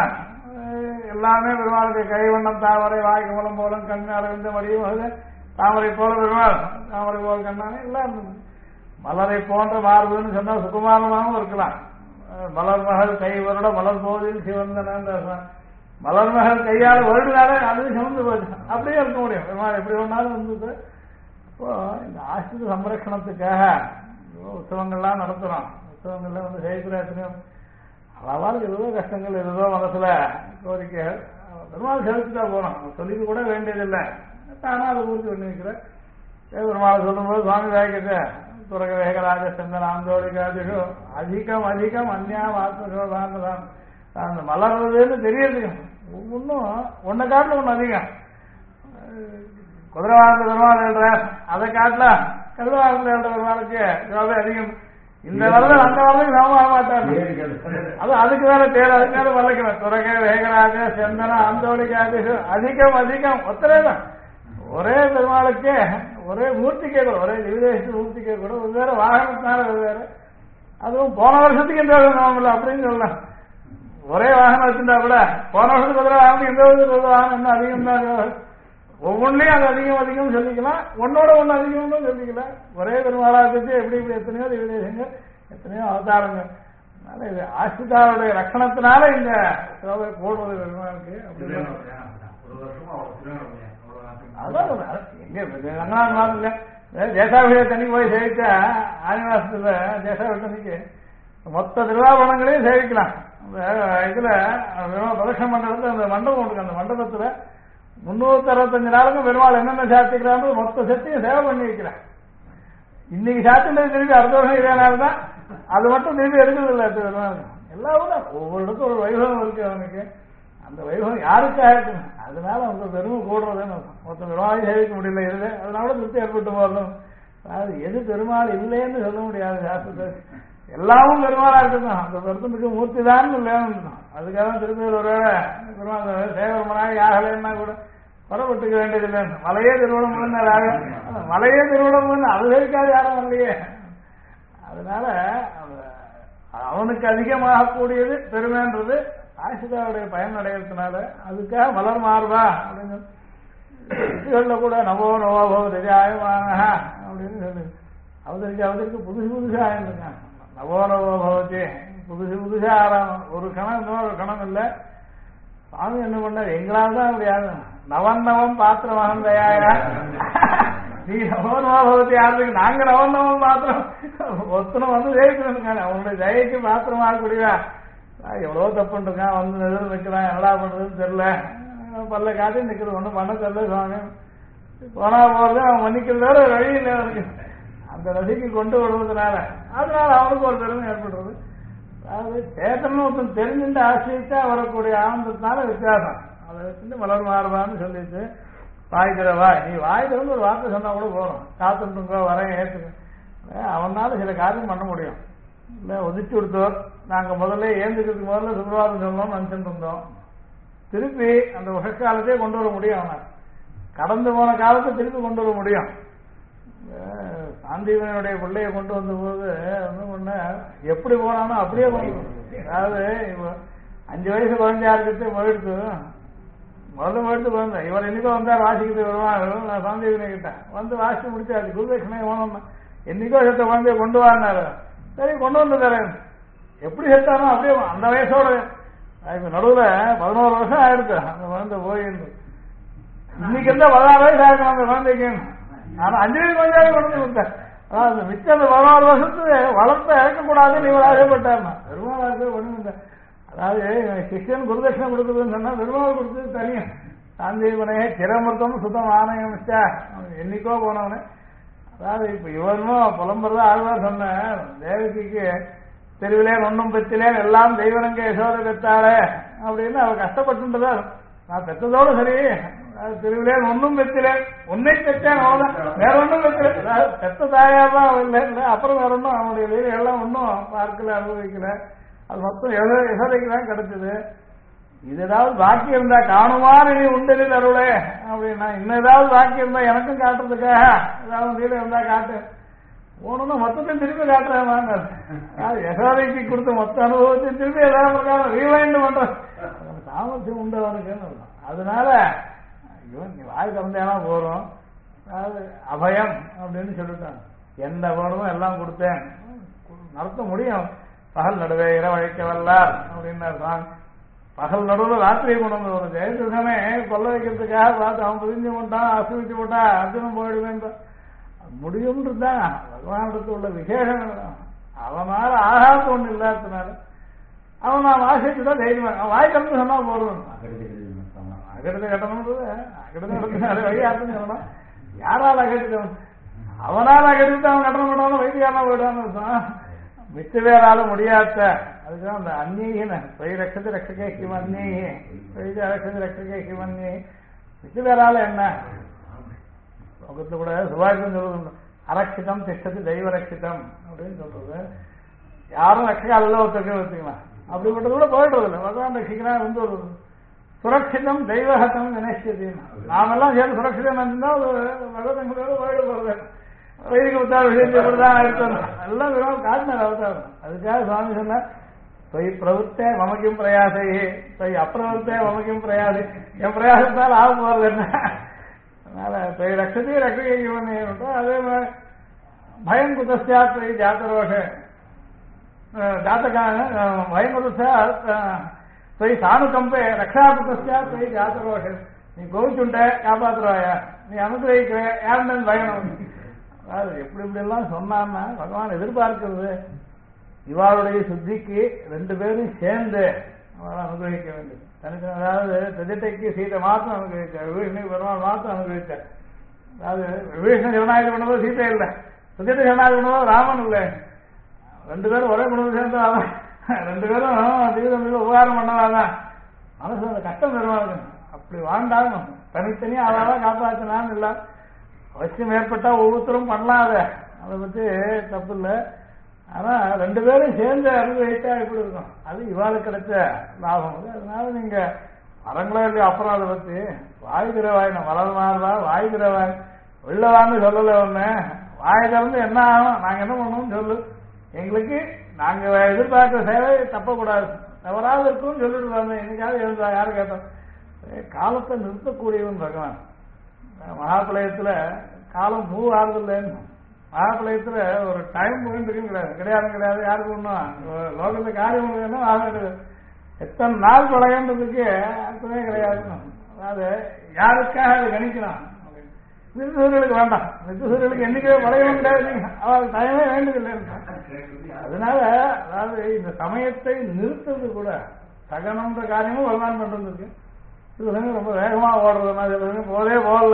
எல்லாமே பெருமாளுக்கு கைவண்ணம் தாமரை வாய்க்கு மூலம் போலும் கண்ணால் இருந்த மடியும் தாமரை போல பெருமாள் தாமரை போல் கண்ணானே எல்லாம் இருந்தது. மலரை போன்ற மாறுதுன்னு சொன்னா சுகுமாரமாகவும் இருக்கலாம். மலர் மகள் கை வருட மலர் போதில் சிவந்தன, மலர் மகள் கையால் வருடுனால அது சிவந்து போச்சு. அப்படியே இருக்க முடியும் பெருமாள் எப்படி ஒன்னாலும் வந்தது. அப்போ இந்த ஆசிரிய சம்ரட்சணத்துக்காக உற்சவங்கள்லாம் நடத்துறோம். உற்சவங்கள்ல செய்கிற எத்தனையோ அவளுக்கு ஏதோ கஷ்டங்கள் ஏதோ மனசுல கோரிக்கைகள் பெருமாள் செலுத்திட்டா போனோம், சொல்லிக்க கூட வேண்டியதில்லை. தானா அதை குறித்து பண்ணி வைக்கிறேன். பெருமாள் சொல்லும்போது சுவாமி வாய்க்கிட்ட துறக வேகராஜ சந்தன ஆந்தோடிகாதிஷோ அதிகம் அதிகம் அந்நியாம் ஆத்மசோபான் அந்த மலர்றதுன்னு தெரியறதுக்கு ஒன்னும் ஒன்ன காட்டுல ஒண்ணு அதிகம். குதிரை வாழ்ந்த பெருமாள் எழுற அதை காட்டல கருத வாழ்ந்த எழுற பெருமாளுக்கு அதிகம். இந்த வரல அந்த வரலையும் நாம மாட்டாரு. அது அதுக்கு வேற பேர், அதுக்கு மேல வளர்க்கணும். துறக வேகராஜ சந்தன ஆந்தோடிகாதிஷோ அதிகம் அதிகம் ஒத்தரே தான். ஒரே பெருமாளுக்கு ஒரே மூர்த்திக்கே கூட, ஒரே விதேச மூர்த்திக்கே கூட வெவ்வேறு வாகனத்தினால வெவ்வேறு. அதுவும் போன வருஷத்துக்கு இந்த இல்லை அப்படின்னு சொல்லலாம். ஒரே வாகனம் வச்சிருந்தா கூட போன வருஷத்துக்கு பதிலாக வாகனம் இந்த வருஷத்துக்கு வாகனம் என்ன அதிகம் தான், ஒவ்வொன்றையும் அது அதிகம் அதிகம் சொல்லிக்கலாம், ஒன்னோட ஒன்று அதிகம்னு சொல்லிக்கலாம். ஒரே பெருமாளா வச்சு எப்படி இப்படி எத்தனையோ திவ்யதேசங்கள் எத்தனையோ அவதாரங்கள். அதனால இது ஆசிரிதாவுடைய ரட்சணத்தினால இந்த சோதனை போடுவது பெருமாளுக்கு அப்படி அதான் எங்க ரங்கநாத மாதம் இல்ல தேசாபிஷேக தண்ணிக்கு போய் சேவிச்சா ஆதிவாசத்துல தேசாபிஷேகத்துக்கு மொத்த திருவாபரணங்களையும் சேவிக்கலாம். அந்த இதுல பிரதட்சண மண்டபத்துல அந்த மண்டபம் இருக்கு, அந்த மண்டபத்துல 365 நாளுக்கும் பெருமாள் என்னென்ன சாத்திக்கிறான்னு மொத்த சக்தியும் சேவை பண்ணி வைக்கிறான். இன்னைக்கு சாத்தின்றது திருப்பி அடுத்த வருஷம் இதே நாள் தான், அது மட்டும் திருப்பி எடுக்கிறது இல்லை. எல்லாரும் ஒவ்வொரு இடத்துல ஒரு வைபவம் இருக்கு அவனுக்கு, அந்த வைபவம் யாருக்காக இருக்குங்க, அதனால அவங்க பெருமை கூடுறதுன்னு மொத்தம் பெருமாளை சேவிக்க முடியல இது, அதனால திருப்தி ஏற்பட்டு போகணும். அதாவது எது பெருமாள் இல்லைன்னு சொல்ல முடியாது சாஸ்திரத்தை, எல்லாமும் பெருமாளா இருக்கணும். அந்த பெருத்தனுக்கு மூர்த்தி தான் இல்லைன்னு அதுக்காக திருப்பி ஒரு பெருமாள் சேவரமனாக ஆகலைன்னா கூட புறப்பட்டுக்க வேண்டியதில்லை. மலையே திருவிழம் மலையே திருவிழம் அது இருக்காது யாரும் இல்லையே. அதனால அவனுக்கு அதிகமாக கூடியது பெருமைன்றது ஆசிரியாவுடைய பயன் அடைகிறதுனால அதுக்காக மலர் மாறுவா அப்படின்னு இதுகள்ல கூட நவோ நவோபவ திஜாயமான அப்படின்னு சொல்லு அவதற்கு புதுசு புதுசா ஆயிருக்காங்க. நவோ நவோபவத்தி புதுசு புதுசா ஆறாம ஒரு கணம் இன்னொரு கணம் இல்லை. சுவாமி என்ன பண்ணார், எங்களால் தான் அப்படி யாரும் நவநவம் பாத்திரம் தயாயா நீ நவோநவபவத்தி யாருக்கு நாங்க நவநவம் பாத்திரம் ஒத்தனை வந்து ஜெயிக்கணும், அவனுடைய ஜெயிக்கு பாத்திரம் ஆகக்கூடியவா எவ்வளவோ தப்புன்னு இருக்கான், வந்து எதிர்த்து நிற்கிறான், என்னடா பண்றதுன்னு தெரியல, பல்ல காட்டி நிக்கிறது ஒன்றும் பண்ண தெரியல சுவாமி, போனா போறது அவன் மன்னிக்கிறதோட வழி இல்லை அவனுக்கு, அந்த ரசிக்கு கொண்டு விடுறதுனால அதனால அவனுக்கு ஒரு பெருமை ஏற்படுறது. அதாவது சேத்தனும் ஒருத்தன் தெரிஞ்சுட்டு ஆசிரிச்சா வரக்கூடிய ஆனந்தத்தினால வித்தியாசம். அதை வச்சுட்டு மலர் மாறுவான்னு சொல்லிட்டு வாய் திறவா, நீ வாய் திறந்து ஒரு வார்த்தை சொன்னா கூட போகணும், காத்துட்டுங்க வரேன் ஏற்றுங்க, அவனால சில காரியம் பண்ண முடியும். இல்லை ஒதுக்கி கொடுத்தோர் நாங்க முதல்ல ஏந்துக்கிறதுக்கு முதல்ல சுப்பிரபாதம் சொல்லணும்னு நினைச்சுட்டு இருந்தோம், திருப்பி அந்த உஷக்காலத்தையே கொண்டு வர முடியும், அவனை கடந்து போன காலத்தை திருப்பி கொண்டு வர முடியும். சாந்தீவனுடைய பிள்ளைய கொண்டு வந்த போது ஒண்ணு எப்படி போனானோ அப்படியே கொண்டு, அதாவது 5 வயசு குழந்தையா இருக்கிறது போயிடுத்து, முதல்ல போயிட்டு குழந்தை இவர் என்னைக்கோ வந்தார் வாசிக்கிட்டு வருவாங்க, சாந்தீவனை கிட்ட வந்து வாசிச்சு முடிச்சாச்சு, குருதட்சணை ஓனம்னா என்னைக்கோ செத்த குழந்தைய கொண்டு வாங்கினாரு, சரி கொண்டு வந்து தரேன், எப்படி செத்தானோ அப்படியே அந்த வயசோட இப்ப நடுவுல 11 வருஷம் ஆயிடுச்சு அந்த குழந்தை போயிருந்து, இன்னைக்கு இருந்தா 16 வயசு ஆயிருக்கும் அந்த குழந்தைக்கு, ஆனா 5 வயசு குழந்தையாக கொண்டு வந்து கொடுத்தேன். அதாவது மிச்சம் அந்த 16 வருஷத்துக்கு வளர்த்த இறக்கக்கூடாதுன்னு இவர் ஆசைப்பட்டாருன்னா பெருமாள் ஒண்ணு. அதாவது சிஷ்யன் குருதட்சணை கொடுக்குறதுன்னு சொன்னா பெருமாள் கொடுத்தது தனியும், சாந்தீவனையே கிரமிருத்தம் சுத்தம் ஆணையம் என்னைக்கோ போனவனே. அதாவது இப்ப இவனும் புலம்புறதா ஆழ்வார் சொன்ன தேவகிக்கு தெருவிலே ஒன்னும் பெற்றிலேன் எல்லாம் தெய்வனங்க யசோத பெற்றாளே அப்படின்னு அவ கஷ்டப்பட்டுன்றதா, நான் பெற்றதோடு சரி தெருவிலே ஒன்னும் பெற்றிலேன் ஒன்னை பெற்றேன் அவ்வளவுதான், வேற ஒன்னும் பெற்றல, பெற்ற தாயாதான் இல்லை, அப்புறம் வேற ஒன்றும் அவனுடைய வீடு எல்லாம் ஒன்றும் பார்க்கல அனுபவிக்கல, அது மொத்தம் யசோதைக்கு தான் கிடைச்சது. இது ஏதாவது பாக்கி இருந்தா காணுமாறு நீ உண்டலில் அருளே அப்படின்னா, இன்னும் ஏதாவது பாக்கி இருந்தா எனக்கும் காட்டுறதுக்காக ஏதாவது வீடு இருந்தா காட்டு போகணும்னா மொத்தத்தையும் திருப்பி காட்டுறேன், யசோதைக்கு கொடுத்த மொத்த அனுபவத்தையும் திருப்பி ஏதாவது ரீவைண்ட் பண்ற சாமர்த்தியம் உண்டு அவனுக்கு. அதனால இவன் நீ வாய் திறந்தேனா போறோம், அதாவது அபயம் அப்படின்னு சொல்லிட்டாங்க, எந்த வேணுமோ எல்லாம் கொடுத்தேன் நடத்த முடியும், பகல் நடுவே இரவழைக்க வல்லார் அப்படின்னாரு. பகல் நடுவில் ராத்திரியை கொண்டு வந்து ஒரு ஜெயதிருஷனே கொல்ல வைக்கிறதுக்காக பார்த்து அவன் புரிஞ்சு போட்டான், அசுவிச்சு போட்டா அர்ஜுனம் போயிடுவேன் முடியும்ன்றதுதான் பகவானிடத்து உள்ள விசேஷம். அவனால ஆகாத ஒண்ணு இல்லாததுனால அவன் நான் வாசிச்சுதான் தைரியமா அவன் வாய் கலந்து சொன்னா போடுவேன், அகடுத்து கட்டணும்ன்றது அகடுத்து நடத்தினால வழியாட்டுன்னு சொல்லணும், யாரால் அகடித்தவன் அவனால் அகடித்து அவன் கட்டணம் பண்ணாலும் வைத்தியாரா போயிடுவான்னு மிச்ச பேரால முடியாத, அதுதான் அந்த அந்நீகின பை ரட்சத்து ரட்சகே கிமன்னி பைஜ ரட்சத்து ரட்சகே கிமன்னி மிச்ச பேரால என்ன லோகத்துல கூட சுபாஷம் சொல்றது அரட்சிதம் திஷ்டத்து தெய்வ ரட்சிதம் அப்படின்னு சொல்றது, யாரும் ரட்சகால ஒருத்தருக்கு வச்சுக்கலாம் அப்படிப்பட்டது கூட போயிடுறது இல்லை, பகவான் ரட்சிக்கிறான் வந்து ஒரு சுரட்சிதம் தெய்வகத்தம் நினைச்சதுன்னா நாமெல்லாம் சேர்ந்து சுரட்சிதம் நினைச்சிருந்தா பகவதங்களோட போயிட போறது, வைதிக உத்தார விஷயத்தை இப்படிதான் இருக்கணும் எல்லாம் விரோதம் காட்டினார் அவதாரம். அதுக்காக சுவாமி சொன்னார் தொய் பிரவருத்தே மமக்கும் பிரயாசை தொய் அப்பிரவருத்தே மமக்கும் பிரயாசை என் பிரயாசத்தால் ஆக போறது என்ன அதனால தொய் ரட்சத்தையும் ரட்சிக்க அதே மாதிரி பயம் குதஸ்யா தொய் ஜாத்தரோஷ ஜாத்தகான பயம் குதஸ்யா தொய் சாணுகம்பே ரக்ஷா குதஸ்யா தொய் ஜாத்தரோஷ நீ கோவிச்சுண்ட காப்பாத்துருவாயா நீ அனுகிரகிக்கிற யாருன்னு பயம் அதாவது எப்படி இப்படி எல்லாம் சொன்னான்னா பகவான் எதிர்பார்க்கிறது இவாளுடைய சுத்திக்கு ரெண்டு பேரும் சேர்ந்து அவளை அனுகிரகிக்க வேண்டும் தனக்கு அதாவது திஜட்டைக்கு சீதை மாத்திரம் அனுகிரகிச்சார் விபீஷனுக்கு பெருமாள் மாத்திரம் அனுகிரகிச்சார் அதாவது விபீஷண ஜனநாயகம் பண்ணபோது சீதை இல்லை திஜட்டை ஜனநாயகம் பண்ணபோது ராமன் இல்லை ரெண்டு பேரும் ஒரே குடும்பம் சேர்ந்து ராமன் ரெண்டு பேரும் தீவிரம் உபகாரம் பண்ணவாதான் மனசு அந்த கஷ்டம் பெருமாள் அப்படி வாழ்ந்தாலும் தனித்தனியா அதான் காப்பாற்றினான்னு இல்லை அவசியம் ஏற்பட்டா ஒவ்வொருத்தரும் பண்ணலாம் அதை பத்தி தப்பு இல்லை ஆனா ரெண்டு பேரும் சேர்ந்து அனுபவித்தா எப்படி இருக்கும் அது இவாளுக்கு கிடைச்ச லாபம் அதனால நீங்க வரங்களோ இல்லையோ அப்புறம் அதை பத்தி வாய் திரவாய் வளர் மாறலா வாய் திரவாய் உள்ளவான்னு சொல்லல ஒண்ணு வாய் திறந்து என்ன ஆகும் நாங்க என்ன பண்ணுவோம்னு சொல்லு எங்களுக்கு நாங்க எதிர்பார்க்கிற சேவை தப்பக்கூடாது தவறாது இருக்கும்னு சொல்லிட்டு வந்தோம் என்னைக்காவது எழுந்தா யாரும் கேட்டோம் காலத்தை நிறுத்தக்கூடியவன் பகவான் மகாபிளயத்துல காலம் மூவ் ஆறுதில்லைன்னு மகாபிளயத்துல ஒரு டைம் பாயிண்ட் கிடையாது யாருக்கு ஒண்ணும் லோகத்துல காரியம் வேணும் ஆகிறது எத்தனை நாள் பிரளயன்றதுக்கு அர்த்தமே கிடையாது அதாவது யாருக்காக அதை கணிக்கலாம் நித்திசூரியலுக்கு வேண்டாம் நித்திசூரியலுக்கு என்னைக்கே பிரளயம் கிடையாது அவருக்கு டைமே வேண்டியதில்லை அதனால அதாவது இந்த சமயத்தை நிறுத்துறது கூட சகனம்ன்ற காரியமும் பகவான் பண்றதுக்கு ரொம்ப வேகமா ஓடுறது போதே போடல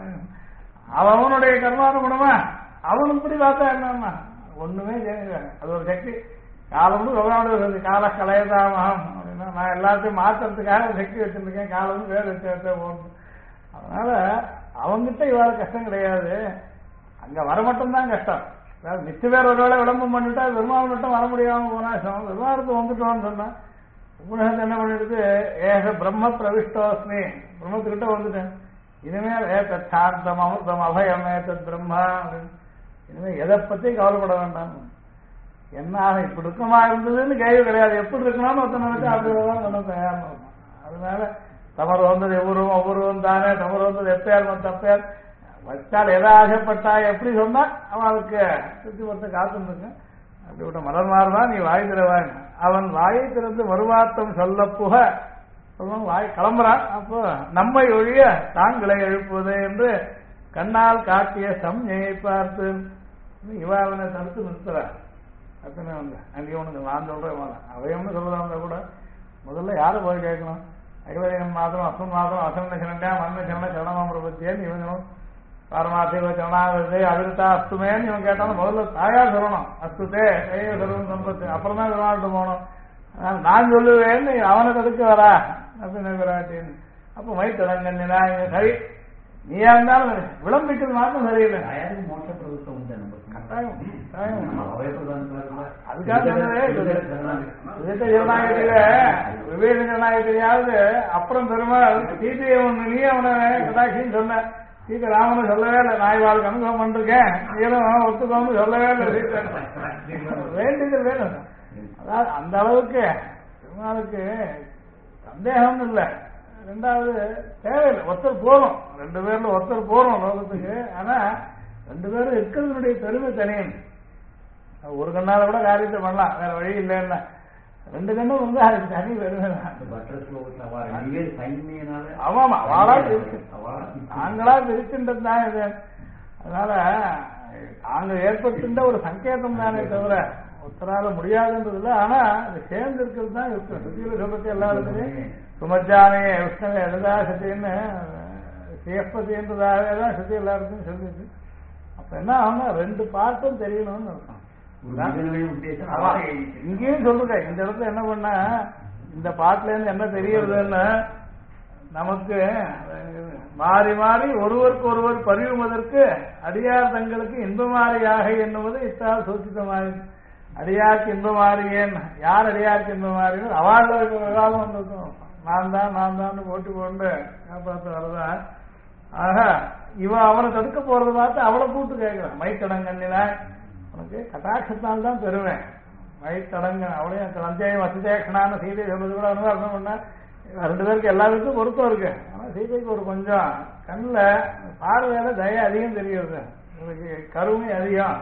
அவனுடைய கர்மானுகுணமா அவன் இப்படி பார்த்தா என்னன்னா ஒண்ணுமே செய்யுங்க அது ஒரு சக்தி காலமும் பகவானோட கால கலையதாமகம் அப்படின்னா நான் எல்லாத்தையும் மாத்துறதுக்காக ஒரு சக்தி வச்சிருக்கேன் காலமும் வேறு வச்சு போகணும் அதனால அவங்கிட்ட இவ்வளவு கஷ்டம் கிடையாது அங்க வர மட்டும்தான் கஷ்டம் அதாவது மிச்ச பேர் ஒரு வேளை விளம்பரம் பண்ணிட்டா பெருமாள் மட்டும் வர முடியாம போனா பெருமாளுக்கு வந்துட்டோம்னு சொன்னா உபநிஷத்து என்ன பண்ணிடுது ஏக பிரம்ம பிரவிஷ்டோஸ்மி பிரம்மத்துக்கிட்ட வந்துட்டேன் இனிமேல் ஏத்த சாந்தம் அமிர்தம் அபயம் ஏத்தத் பிரம்மா அப்படின்னு இனிமே எதை பத்தி கவலைப்பட வேண்டாம் என்ன இப்படி இருக்குமா இருந்ததுன்னு கேள்வி கிடையாது எப்படி இருக்கணும்னு ஒருத்தனை வச்சு அப்படிதான் பண்ண தயார் அதனால தமறு வந்தது ஒவ்வொருவரும் தானே தமறு வந்தது எப்பயார் தப்பையார் வச்சால் எதை ஆசைப்பட்டா எப்படி சொன்னா அவன் அதுக்கு சுத்தி பொறுத்த காத்துருக்க அப்படிப்பட்ட மலர்மாறுதான் நீ வாய் திறவான் அவன் வாயை திறந்து மறுவார்த்தம் சொல்ல புக வாய் கிளம்புறான் அப்போ நம்மை ஒழிய தாங்களை எழுப்புவது என்று கண்ணால் காட்டிய சம்ஞையை பார்த்து இவ அவனை தடுத்து நிறுத்துறான் அத்தனை வந்து அங்கே உனக்கு நான் சொல்றேன் அவையம்னு சொல்றதா கூட முதல்ல யாரை போய் கேட்கணும் அகிலன் மாதம் அசுன் மாதம் அசன சரண்டா மன்ன சரண சரணம் பிரபத்தியன்னு இவனும் பாரமாசிவ சரணாவது அதிர்த்தா அஸ்துமேன்னு இவன் கேட்டாலும் முதல்ல தாயார் சொல்லணும் அஸ்துதே கைய சர்வம் சம்பத்து அப்புறம் தான் விராட்டு போகணும் நான் சொல்லுவேன்னு அவனை தடுக்க வரா அப்படின்னு விராட்டின்னு அப்ப மைத்தடங்கண்ணா சரி நீயா இருந்தாலும் விளம்பிக்கிறது மாத்திரம் சரியில்லை மோட்ச பிரபுத்தம் உண்டு அதுக்காக ஜனநாயகத்தில விவேக ஜனநாயகத்திலேயாவது அப்புறம் பெருமாள் சீதையை ஒண்ணு நீ அவனை கடாட்சின்னு சொன்ன சீதை ராமனை சொல்லவே இல்லை நான் இவாளுக்கு அனுபவம் பண்ணிருக்கேன் நீங்களும் ஒத்துக்கோன்னு சொல்லவே இல்லை வேண்டியது வேணும் அதாவது அந்த அளவுக்கு பெருமாளுக்கு சந்தேகம் இல்லை ரெண்டாவது தேவையில்லை ஒருத்தர் போறோம் ரெண்டு பேர்ல ஒருத்தர் போறோம் லோகத்துக்கு ஆனா ரெண்டு பேரும் இருக்கிறதுனுடைய பெருமை தனியன் ஒரு கண்ணால கூட காரியத்தை பண்ணலாம் வேற வழி இல்லைன்னா ரெண்டு கண்ணும் வந்து அதுக்கு தனி பெருமை ஆமாமா அவளா நாங்களா பிரிச்சுன்றது தான் இது அதனால நாங்க ஏற்படுத்தின்ற ஒரு சங்கேதம் தானே தவிர ஒருத்தரால முடியாதுன்றது இல்லை ஆனா அது சேர்ந்து இருக்கிறது தான் இருக்கும் சுத்தியில சொல்றது எல்லா இடத்துலையும் சுமஜானே விஷ்ணவே எதா சத்தின்னு சேப்பதின்றதாகவே தான் சத்தி எல்லாருக்கும் சொல்லிச்சு அப்ப என்ன ஆகும்னா ரெண்டு பாட்டும் தெரியணும்னு இருக்கும் இங்கேயும் சொல்லுங்க இந்த இடத்துல என்ன பண்ண இந்த பாட்டுல இருந்து என்ன தெரியறதுன்னு நமக்கு மாறி மாறி ஒருவருக்கு ஒருவர் பரிவுவதற்கு அடியார் தங்களுக்கு இன்பமாரியாக எண்ணுவது இத்தால் சூச்சிதமாரி அடியாருக்கு இன்பமாரியேன் யார் அடியாருக்கு இன்பமாரின்னு அவார்டு விவாதம் வந்திருக்கும் நான் தான் போட்டு கொண்டு காப்பாற்ற வரதான் ஆக இவன் அவனை தடுக்க போறது பார்த்து அவளை கூட்டு கேட்கிறான் மைக்கடங்கண்ணினா உனக்கு கட்டாட்சத்தால் தான் பெறுவேன் வயிற்றடங்க அவளையும் அத்தியாயம் வசதேஷனான சீதை சொல்றது கூட அனுபவம் பண்ண ரெண்டு பேருக்கு எல்லாருக்கும் பொருத்தம் இருக்கு. ஆனா சீதைக்கு ஒரு கொஞ்சம் கண்ணில் பார்வையில தய அதிகம் தெரியுது, இவருக்கு கருமை அதிகம்.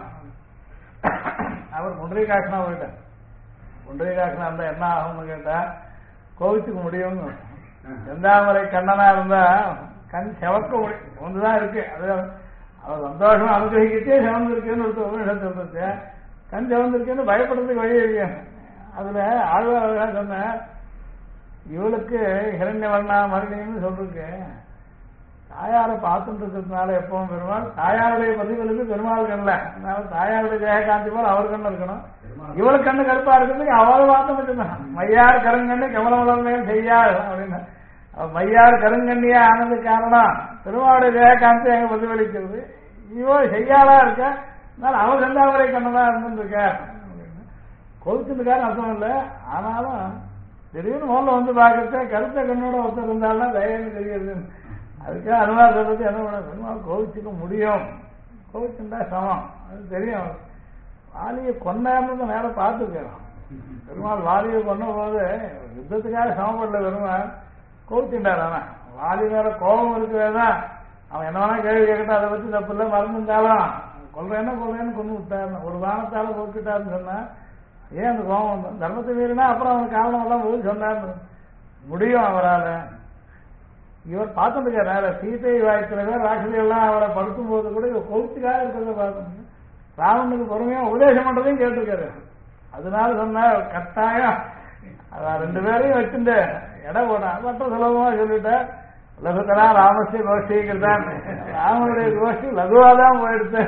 அவர் புண்டரீகாட்சனா போயிட்டார். புண்டரீகாட்சனா இருந்தா என்ன ஆகும்னு கேட்டா கோவிச்சுக்க முடியும். செந்தாமரை கண்ணனா இருந்தா கண் செவக்க முடியும், ஒன்றுதான் இருக்கு. அது அவர் சந்தோஷம் அனுகிரகிக்கிட்டே செவந்திருக்குன்னு ஒரு சொல்றது, கண் செவந்திருக்குன்னு பயப்படுறதுக்கு வழி இருக்கு. அதுல ஆழ்வார் சொன்ன இவளுக்கு ஹிரண்ய வர்ணா மறுபடியும் சொல்லிருக்கு, தாயாரை பார்த்துட்டு இருக்கிறதுனால எப்பவும் பெருமாள் தாயாருடைய பதிவுகளுக்கு பெருமாள் கண்ணல, அதனால தாயாருடைய ஜெயகாந்தி போல அவர் கண்ணு இருக்கணும். இவளுக்கு கண்ணு கருப்பா இருக்கிறதுக்கு அவளை பார்த்து மட்டும்தான். மையார் கருங்கண்ணி கமலமலர்மையும் செய்யாள் அப்படின்னு மையார் கருங்கண்ணியா ஆனது காரணம் பெருமாளுடைய ஜெயகாந்தி அங்க பிரதிபலிக்கிறது. இவ செய்யாளா இருக்க, அதனால அவன் செந்தாமரை கண்ணதான் இருந்துருக்க அப்படின்னு கொதிச்சுருக்காரு அர்த்தம் இல்லை. ஆனாலும் திடீர்னு முதல்ல வந்து பார்க்கறத கருத்த கண்ணோட ஒருத்தர் இருந்தாலும் தயன்னு தெரியுது. அதுக்காக அனுமார் சொல்றது என்ன பண்ண, பெருமாள் கோவிச்சுக்க முடியும், கோவிச்சுண்டா சமம், அது தெரியும். வாலியை கொண்டாடுறத நேர பார்த்துருக்கோம். பெருமாள் வாலியை கொண்ட போது யுத்தத்துக்காக சமப்படல, பெருமாள் கோவிச்சுண்டார். ஆனா வாலி மேல கோபம் இருக்குதான், அவன் என்ன வேணா கேள்வி கேட்கட்டா, அதை பத்தி தப்பு இல்லை, மறந்துட்டாலும் கொள்றேன்னு கொண்டு விட்டாரு. ஒரு வானத்தால போட்டுட்டாருன்னு சொன்னா ஏன் அந்த கோபம் வந்தோம், தர்மத்தை மீறினா அப்புறம் அவனுக்கு காரணம் எல்லாம் போது சொன்னார் முடியும் அவரால். இவர் பார்த்துருக்காரு சீதை வாய்க்கிறத ராட்சதிகள்லாம் அவரை படுத்தும் போது கூட இவர் கோவிச்சுக்காக இருக்கிறத பார்க்கணும். ராவனுக்கு பொறுமையா உபதேசம் பண்றதையும் கேட்டிருக்காரு. அதனால சொன்ன கட்டாயம் அதான் ரெண்டு பேரையும் வச்சுட்டு இடம் போனா மட்டும் சுலபமா சொல்லிட்டேன். லகுதரா ராமஸ்ய கோஷ்டிங்கிறதான், ராமனுடைய கோஷ்டி லகுவாதான் போயிடுச்சு.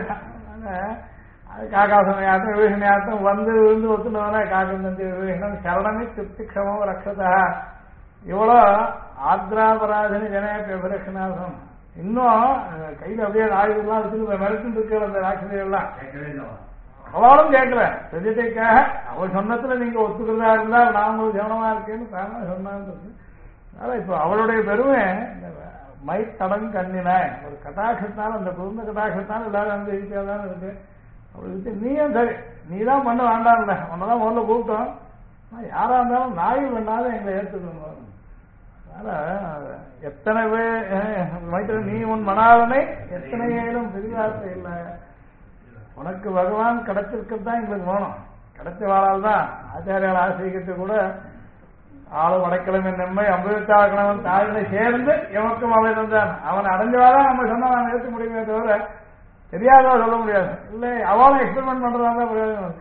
அது காக்காசனையாட்டம் விபீஷணையாட்டம் வந்து விழுந்து ஒத்துனவன காக்கம் தந்தி விபீஷணன் சரணமே திருப்தி க்ஷமம் ரக்ஷதா. இவ்வளோ ஆத்ராபராதனி ஜனேப விரக்ஷனாசம். இன்னும் கையில் அப்படியே ஆயுதெல்லாம் வச்சுட்டு மிரட்டு இருக்கிற அந்த ராட்சதைகள்லாம் அவளும் கேட்கிறேன் பிரதிதைக்காக அவள் சொன்னத்துல நீங்க ஒத்துக்கிறதா இருந்தா நான் உங்களுக்கு கவனமா இருக்கேன்னு தானே சொன்னான்னு. அதனால இப்போ அவளுடைய பெருமை மை தடங்கு கண்ணினாய் ஒரு கட்டாட்சத்தினால, அந்த குடும்ப கட்டாட்சத்தினால எல்லாரும் அந்த ஈஸியாதான் இருக்கு. அவளுக்கு நீயும் சரி நீதான் பண்ண வேண்டாம்ல, உன்னதான் முதல்ல கூப்பிட்டோம், யாரா இருந்தாலும் நாய் பண்ணாலும் எங்களை ஏற்றுக்கணும். அதனால எத்தனை பேர் நீ உன் மணாளனை எத்தனை ஏழும் பெரியாசை இல்லை, உனக்கு பகவான் கிடைச்சிருக்கிறது தான் எங்களுக்கு வேணும். கிடைச்ச வாழால் தான் ஆச்சாரியால் ஆசிரியத்தை கூட ஆளும் அடைக்கலமே நன்மை அம்புத்தாக்கணவன் தாயினை சேர்ந்து எவருக்கும் அவை தந்தான். அவன் அடைஞ்சவாதான் நம்ம சொன்னா நான் ஏற்க முடியுமே தவிர தெரியாதவா சொல்ல முடியாது. இல்லை அவளும் எக்ஸ்பெரிமெண்ட் பண்றதா தான் பிரயோஜனம்.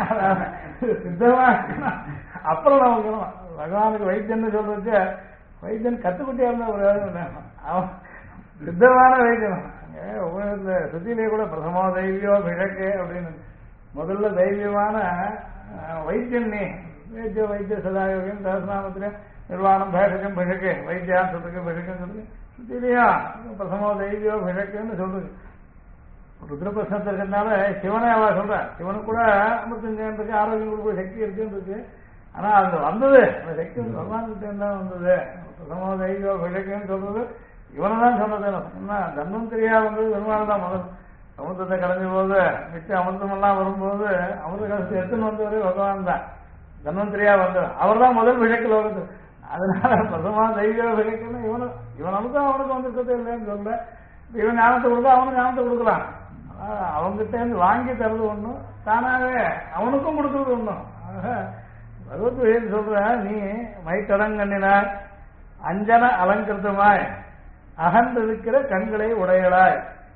சித்தமா அப்புறம் நமக்கு பகவானுக்கு வைத்தியன்னு சொல்றதுக்கு வைத்தியன் கத்துக்குட்டியா இருந்தா பிரயோஜனம். அவன் சித்தமான வைத்தியம். சுத்திலேயே கூட பிரசமோ தைவியோ பிழக்கு அப்படின்னு முதல்ல தைரியமான வைத்தியன் நீ வைத்திய வைத்திய சதாயோகியம் தசநாமத்திலே நிர்வாணம் பேஷகம் பிழக்கு வைத்தியான்னு சொல்றதுக்கு பிழக்குன்னு சொல்லுங்க. சுத்திலையா பிரசமோ தைவியோ பிழக்குன்னு சொல்றது. ருத்ர பிரசனத்தில் இருக்கிறதுனால சிவனை அவ சொல்ற, சிவனுக்கு கூட அமிர்தஞ்சன் இருக்கு, ஆரோக்கியம் கொடுக்க சக்தி இருக்குன்னு இருக்கு. ஆனா அது வந்தது அந்த சக்தி பகவான்கிட்ட தான் வந்தது. பிரசமோ தைவியோ பிழக்குன்னு சொல்றது இவனை தான் சொன்னது. என்ன தன்னும் தெரியா வந்தது பெருமாள் தான் முதல். அமிர்தத்தை கலைஞ்ச போது மிச்ச அமிர்தமெல்லாம் வரும்போது அமிர்த கலசத்தை எடுத்துன்னு வந்தவரே பகவான் தான். தன்வந்திரியா வந்தவர் அவர் தான் முதல் பிழைக்கல வருது. அதனால பிரதமா தெய்வ பிழைக்கணும். இவனுக்கு அவனுக்கு வந்திருக்கதே இல்லைன்னு சொல்ல, இவன் ஞானத்தை கொடுத்தா அவனுக்கு ஞானத்தை கொடுக்கலாம். அவங்ககிட்ட இருந்து வாங்கி தரது ஒண்ணும், தானாவே அவனுக்கும் கொடுக்கறது ஒண்ணும். பகவத் சொல்ற நீ மைக்கடங்கண்ணினாய் அஞ்சன அலங்கிருத்தமாய் அகன்றிருக்கிற கண்களை உடையலாய்.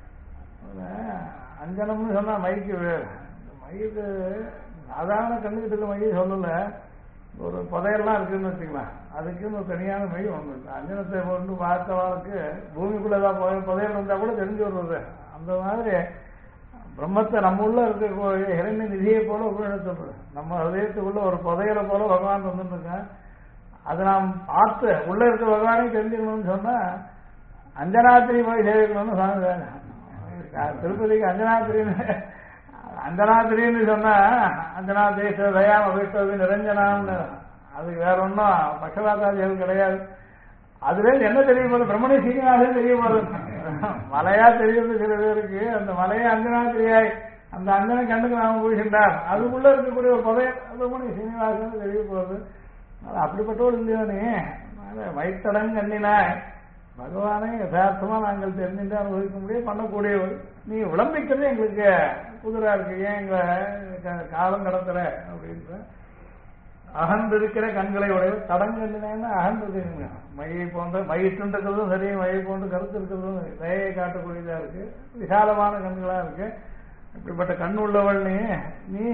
அஞ்சனம்னு சொன்னா மைக்கு வேறு. மைக்கு சாதாரண கண்ணுக்கிட்டு இருக்க மையை சொல்லல, ஒரு புதையெல்லாம் இருக்குன்னு வச்சுக்கலாம், அதுக்குன்னு ஒரு தனியான மை ஒன்று இல்லை. அஞ்சனத்தை கொண்டு பார்த்தவாளுக்கு பூமிக்குள்ளதான் புதையல் இருந்தா கூட தெரிஞ்சு வருவது. அந்த மாதிரி பிரம்மத்தை நம்ம உள்ள இருக்க ஹிரண்ய நிதியை போல உபயோகம் சொல்றது. நம்ம ஹதயத்துக்குள்ள ஒரு புதையலை போல பகவான் வந்துட்டு இருக்கேன். அதை நாம் பார்த்து உள்ள இருக்க பகவானையும் தெரிஞ்சுக்கணும்னு சொன்னா அஞ்சனாத்திரி போய் சேவிக்கணும்னு சொன்னாங்க. திருப்பதிக்கு அஞ்சனாத்திரின்னு சொன்னா அஞ்சனா தேச தயாம் அபிஷ்டது நிரஞ்சனான்னு, அதுக்கு வேற ஒன்றும் பட்சபாதாதிகள் கிடையாது. அதுவே என்ன தெரிய போறது, பிரம்மணி சீனிவாசன் தெரிய போறது. மலையா தெரியுது சில பேருக்கு, அந்த மலையை அஞ்சனாத்திரியாய் அந்த அங்கனை கண்ணுக்கு நாம போகின்றார். அதுக்குள்ள இருக்கக்கூடிய ஒரு பதயம் அது சீனிவாசன் தெரிய போகுது. அப்படிப்பட்டோடு இல்லையோனே வயிற்றடன் கண்ணினாய் பகவானை யதார்த்தமா நாங்கள் தெரிஞ்சுட்டு அனுபவிக்க முடியும் பண்ணக்கூடியவர். நீ விளம்பிக்கிறது எங்களுக்கு புதுரா இருக்கு, ஏன் எங்க காலம் கடத்துற அப்படின்ற அகன்று இருக்கிற கண்களை உடைய தடங்கண்ணினா அகன்றது மையை போன்ற மையிட்டு இருக்கிறதும் சரி, மையை போன்று கருத்து இருக்கிறதும் தயையை காட்டக்கூடியதா இருக்கு, விசாலமான கண்களா இருக்கு. இப்படிப்பட்ட கண் உள்ளவள் நீ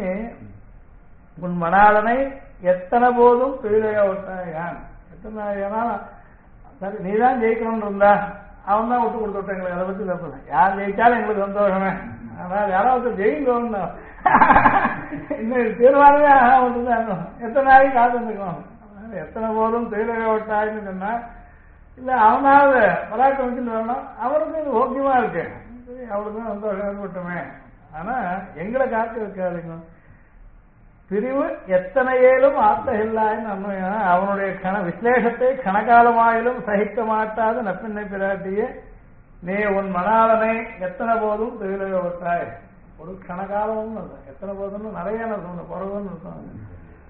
உன் மணாளனை எத்தனை போதும் தொழிலையா விட்டாயான். எத்தனை ஏன்னா சரி நீதான் ஜெயிக்கணும்னு இருந்தா அவன் தான் விட்டு கொடுத்து விட்டான் எங்களுக்கு. அதை பத்தி தப்பு யார் ஜெயிச்சாலும் எங்களுக்கு சந்தோஷமே. ஆனால் யாராவது ஜெயிக்கணும் இன்னும் தீர்மானமே ஆகாம எத்தனை நாளைக்கு காத்துருக்கணும். எத்தனை போதும் தொழிலையா விட்டாயின்னு சொன்னா இல்ல அவனாவது பராக்கிரமிச்சுன்னு வரணும், அவருக்கும் இது ஓகேமா இருக்கு, அவளுக்கும் சந்தோஷம் விட்டுமே. ஆனா எங்களை காக்க வைக்காதுங்க. பிரிவு எத்தனை ஏலும் ஆத்த இல்லாயின்னு அவனுடைய விசலேஷத்தை கணக்காலமாயிலும் சகிக்க மாட்டாத நப்பின்னை பிராட்டியே நீ உன் மணாளனை எத்தனை போதும் தொழிலாய். ஒரு கணக்காலம் எத்தனை போதும்னு நிறைய சொன்ன குறவுன்னு இருக்கும்.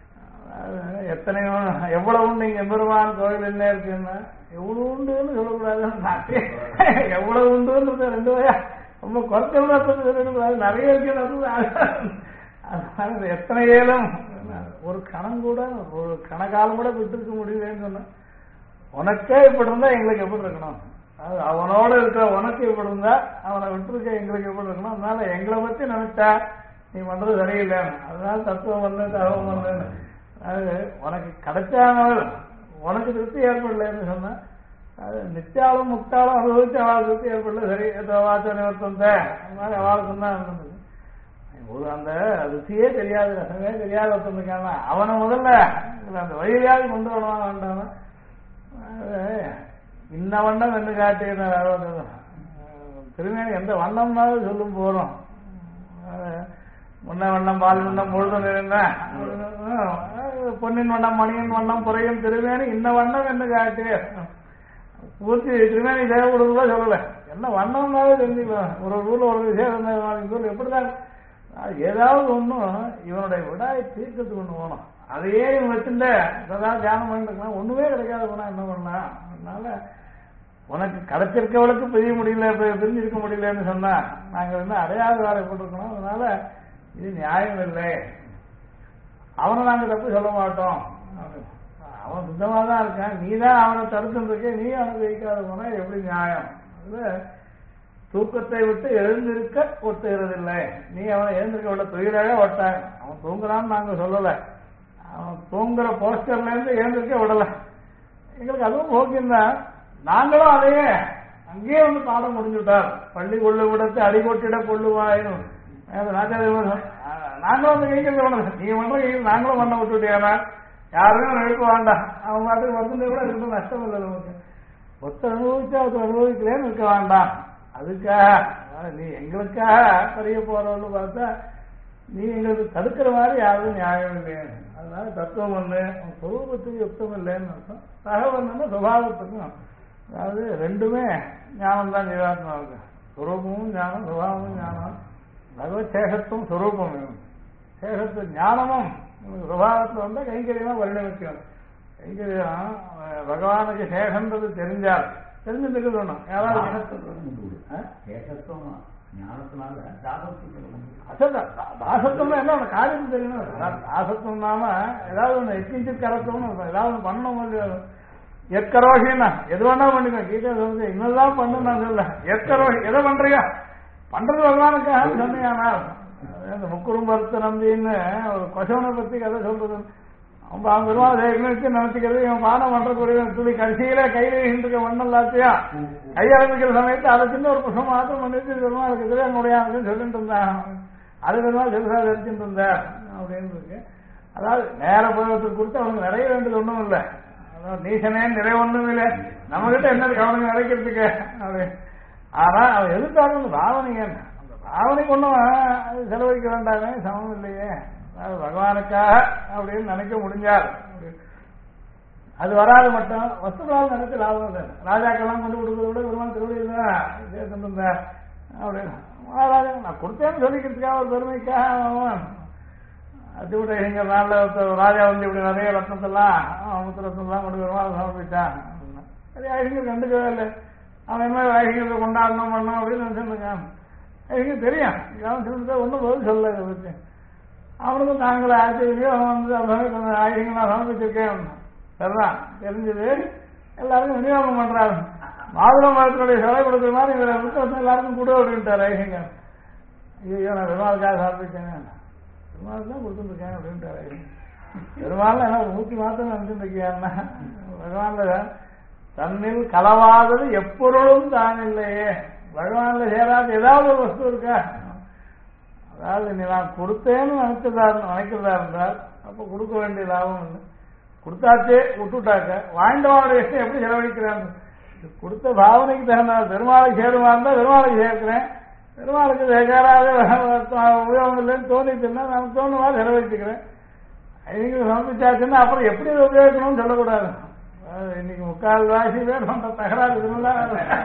எத்தனையோ எவ்வளவு உண்டு இங்க எம்பெருமான் கோயில் என்ன இருக்குன்னா எவ்வளவு உண்டுன்னு சொல்லக்கூடாது, எவ்வளவு உண்டுன்றது ரெண்டு வயா ரொம்ப குறைச்சல் சொல்லக்கூடாது, நிறைய இருக்கு. எத்தனை ஏலம் ஒரு கணம் கூட ஒரு கணக்காலம் கூட விட்டுருக்க முடியலன்னு சொன்ன உனக்கே இப்படி இருந்தா எங்களுக்கு எப்படி இருக்கணும், அது அவனோட இருக்கிற உனக்கு எப்படி இருந்தா அவனை விட்டுருக்க எங்களுக்கு எப்படி இருக்கணும். அதனால எங்களை பத்தி நினைச்சா நீ பண்றது சரியில்லைன்னு, அதனால தத்துவம் வந்து தகவல் வந்துன்னு அது உனக்கு கிடைச்சானவள் உனக்கு திருப்தி ஏற்படலன்னு சொன்ன அது நித்தியாலும் முக்தாலும் அனுபவிச்சு அவளுக்கு திருப்தி ஏற்படல. சரி வாச்ச நிவர்த்தம் அந்த மாதிரி அவளுக்கு தான் இருந்தது. அந்த ருசியே தெரியாது, ரசமே தெரியாது ஒருத்தருக்கான அவனை முதல்ல அந்த வழியாவது கொண்டு வரலாம் வேண்டாம இன்ன வண்ணம் என்று காட்டினார். திருமேனி எந்த வண்ணம்னாலும் சொல்லும் போறோம். முன்ன வண்ணம் பால் வண்ணம் முழுதும் இருந்தா பொன்னின் வண்ணம் மணியின் வண்ணம் புறையும் திருமேனி இன்ன வண்ணம் என்று காட்டு பூர்த்தி திருமேனி தேவைப்படுறதா சொல்லல, என்ன வண்ணம்னாவே தெரிஞ்சுக்கலாம். ஒரு ஊர்ல ஒரு விஷயம் எப்படிதான் ஏதாவது ஒன்றும் இவனுடைய விடாயை தீர்க்கத்துக்கு ஒண்ணு போனோம், அதையே இவன் வச்சுட்ட சதா தியானம் பண்ணிருக்கலாம், ஒண்ணுமே கிடைக்காது போனா என்ன பண்ணலாம். அதனால உனக்கு கிடைச்சிருக்கவளுக்கு பிரிய முடியல பிரிஞ்சிருக்க முடியலன்னு சொன்னா நாங்க வந்து அடையாத வேலை போட்டிருக்கணும். அதனால இது நியாயம் இல்லை, அவனை நாங்க தப்பு சொல்ல மாட்டோம். அவன் சுத்தமா தான் இருக்கான், நீ தான் அவனை தடுத்துட்டு இருக்க, நீ அவனுக்கு வைக்காத போனா எப்படி நியாயம். அதுல தூக்கத்தை விட்டு எழுந்திருக்க ஒட்டுகிறதில்லை, நீ அவனை எழுந்திருக்க விட தொழிலாக ஒட்டாங்க. அவன் தூங்குறான்னு நாங்க சொல்லல, அவன் தூங்குற போஸ்டர்ல இருந்து எழுந்திருக்க விடல. எங்களுக்கு அதுவும் ஓகேதான், நாங்களும் அதையே அங்கேயே வந்து பாடம் முடிஞ்சுட்டார். பள்ளி கொள்ளு விடத்து அடிகொட்டிட கொள்ளுவாயினும் நாங்களும் வந்து கைக்கிறது பண்ணல, நீ பண்ற கையில் நாங்களும் பண்ண விட்டுட்டியானா யாருமே எழுக்க வேண்டாம். அவன் பாட்டுக்கு வந்து கூட இருக்கு, நஷ்டம் இல்லை நமக்கு. ஒத்த அனுபவிச்சா ஒருத்தர் அனுபவிக்கலேன்னு இருக்க வேண்டாம். அதுக்காக நீ எங்களுக்காக தெரிய போறவன்னு பார்த்தா நீ எங்களுக்கு தடுக்கிற மாதிரி யாரும் நியாயம் இல்லைன்னு. அதனால தத்துவம் ஒண்ணு சொரூபத்துக்கு யுக்தம் இல்லைன்னு அர்த்தம், தகவல்னா சுபாவத்துக்கும். அதாவது ரெண்டுமே ஞானம் தான் ஜீவாத்மா இருக்கு, சுரூபமும் ஞானம் சுபாவமும் ஞானம். பகவத் சேஷத்துவம் சுரூபம் வேணும், சேஷத்து ஞானமும் சுபாவத்தில் வந்தா கைங்கரியமா பரிணமிக்கணும். கைங்கரியம் பகவானுக்கு சேஷன்றது தெரிஞ்சால் தெரிஞ்சுட்டு சொல்லணும். யாராவது தாசத்துவம் என்ன காரியம் தெரியணும். தாசத்துவம்னாம ஏதாவது ஒண்ணு எக்கிஞ்சு கரத்துவம்னு ஏதாவது ஒண்ணு பண்ணணும். எக்கரோகின்னா எது வேணா பண்ணிக்கோ, கீதை சொல்லுது இன்னதான் பண்ணு நான் சொல்ல. எக்கரோகி எதை பண்றியா பண்றது பகவானுக்காக சொன்னியானால் அந்த முக்குறும்பருத்த நம்பின்னு ஒரு கொசவனை பத்தி கதை சொல்றது. அவன் பெருமாள் வச்சு நினைச்சுக்கிறது இவன் பானம் பண்றக்கூடிய துளி கடைசியில கையில இருக்க மண்ணம் எல்லாத்தையா கை ஆரம்பிக்கிற சமயத்தை அதை சின்ன ஒரு புஷம் மாத்திரம் பண்ணிட்டு பெருமாள் இருக்குது என்னுடைய சொல்லிட்டு இருந்தான். அது பெருமாள் செல்சா தெரிச்சுட்டு இருந்தார் அப்படின்னு இருக்கு. அதாவது நேர போயத்துக்கு கொடுத்து அவனுக்கு நிறைய வேண்டியது ஒண்ணும் இல்லை, அதாவது நீசனே நிறைய ஒண்ணும் இல்லை, நம்ம கிட்ட என்ன அவனுக்கு நிறைக்கிறதுக்கு அப்படின்னு. ஆனா அவன் எதிர்த்தாலும் ராவணிங்க அந்த ராவணிக்கு ஒன்றும் செலவழிக்க வேண்டாமே, சமம் இல்லையே. பகவானுக்காக அப்படின்னு நினைக்க முடிஞ்சார். அது வராது மட்டும் வஸ்துகளால் நினைச்சு லாபம் இல்லை. ராஜாக்கெல்லாம் கொண்டு கொடுக்கறத விட பெருமாள் திருவள்ளுவர் தான் அப்படின்னு அப்படின்னு மகாராஜா நான் கொடுத்தேன்னு சொல்லிக்கிறதுக்காக ஒரு பெருமைக்காக அவன் அது விட எங்க நாளில் ராஜா வந்து இப்படி நிறைய ரத்னத்தெல்லாம் முத்து ரத்னத்தெல்லாம் கொண்டு வருவான் அதை சமர்ப்பிச்சான். சரி ஐயங்கர் கண்டுக்கவே இல்லை. அவன் என்ன ஐயங்களை கொண்டாடணும் பண்ணணும் அப்படின்னு நினைச்சிருக்கான். ஐயங்க தெரியும் அவன் சொல்லிட்டு ஒன்றும் பதில் சொல்லலை இதை பற்றி. அவனுக்கும் தாங்களே ஆச்சரியோ அவன் வந்து அந்த ஐயங்க நான் சமர்ப்பிச்சிருக்கேன் சரிதான் தெரிஞ்சது. எல்லாருக்கும் விநியோகம் பண்றாரு. மாதுளம் மரத்தினுடைய சிலை கொடுக்குற மாதிரி இவரை விட்டு எல்லாருக்கும் கூட அப்படின்ட்டார் ஐயங்க. ஐயோ நான் பெருமாளுக்காக சமர்ப்பிச்சேன் பெருமாள் தான் கொடுத்துருக்கேன் அப்படின்ட்டாரு. பெருமாள் என்ன ஒரு 100 மாதம் நினைச்சுருக்கியான்னா பகவான்ல தன்னில் கலவாதது எப்பொருளும் தான் இல்லையே. பகவான்ல சேராது ஏதாவது ஒரு வஸ்து இருக்கா? அதாவது நீ நான் கொடுத்தேன்னு நினைக்கிறதா இருந்தால் அப்ப கொடுக்க வேண்டிய லாபம் இல்லை. கொடுத்தாச்சே விட்டுட்டாக்க வாய்ந்தவனுடைய இஷ்டம் எப்படி செலவழிக்கிறாங்க? கொடுத்த பாவனைக்கு தகுந்த பெருமாளுக்கு சேருமா இருந்தா பெருமாளுக்கு சேர்க்கிறேன். பெருமாளுக்கு சேராத உபயோகம் இல்லைன்னு தோணிச்சுன்னா நான் தோணுவா செலவழிச்சுக்கிறேன். ஐயங்க சமர்ப்பிச்சாச்சுன்னா அப்புறம் எப்படி அதை உபயோகிக்கணும்னு சொல்லக்கூடாது. இன்னைக்கு 3/4 பேர் பண்ற தகராறு இதுலாம்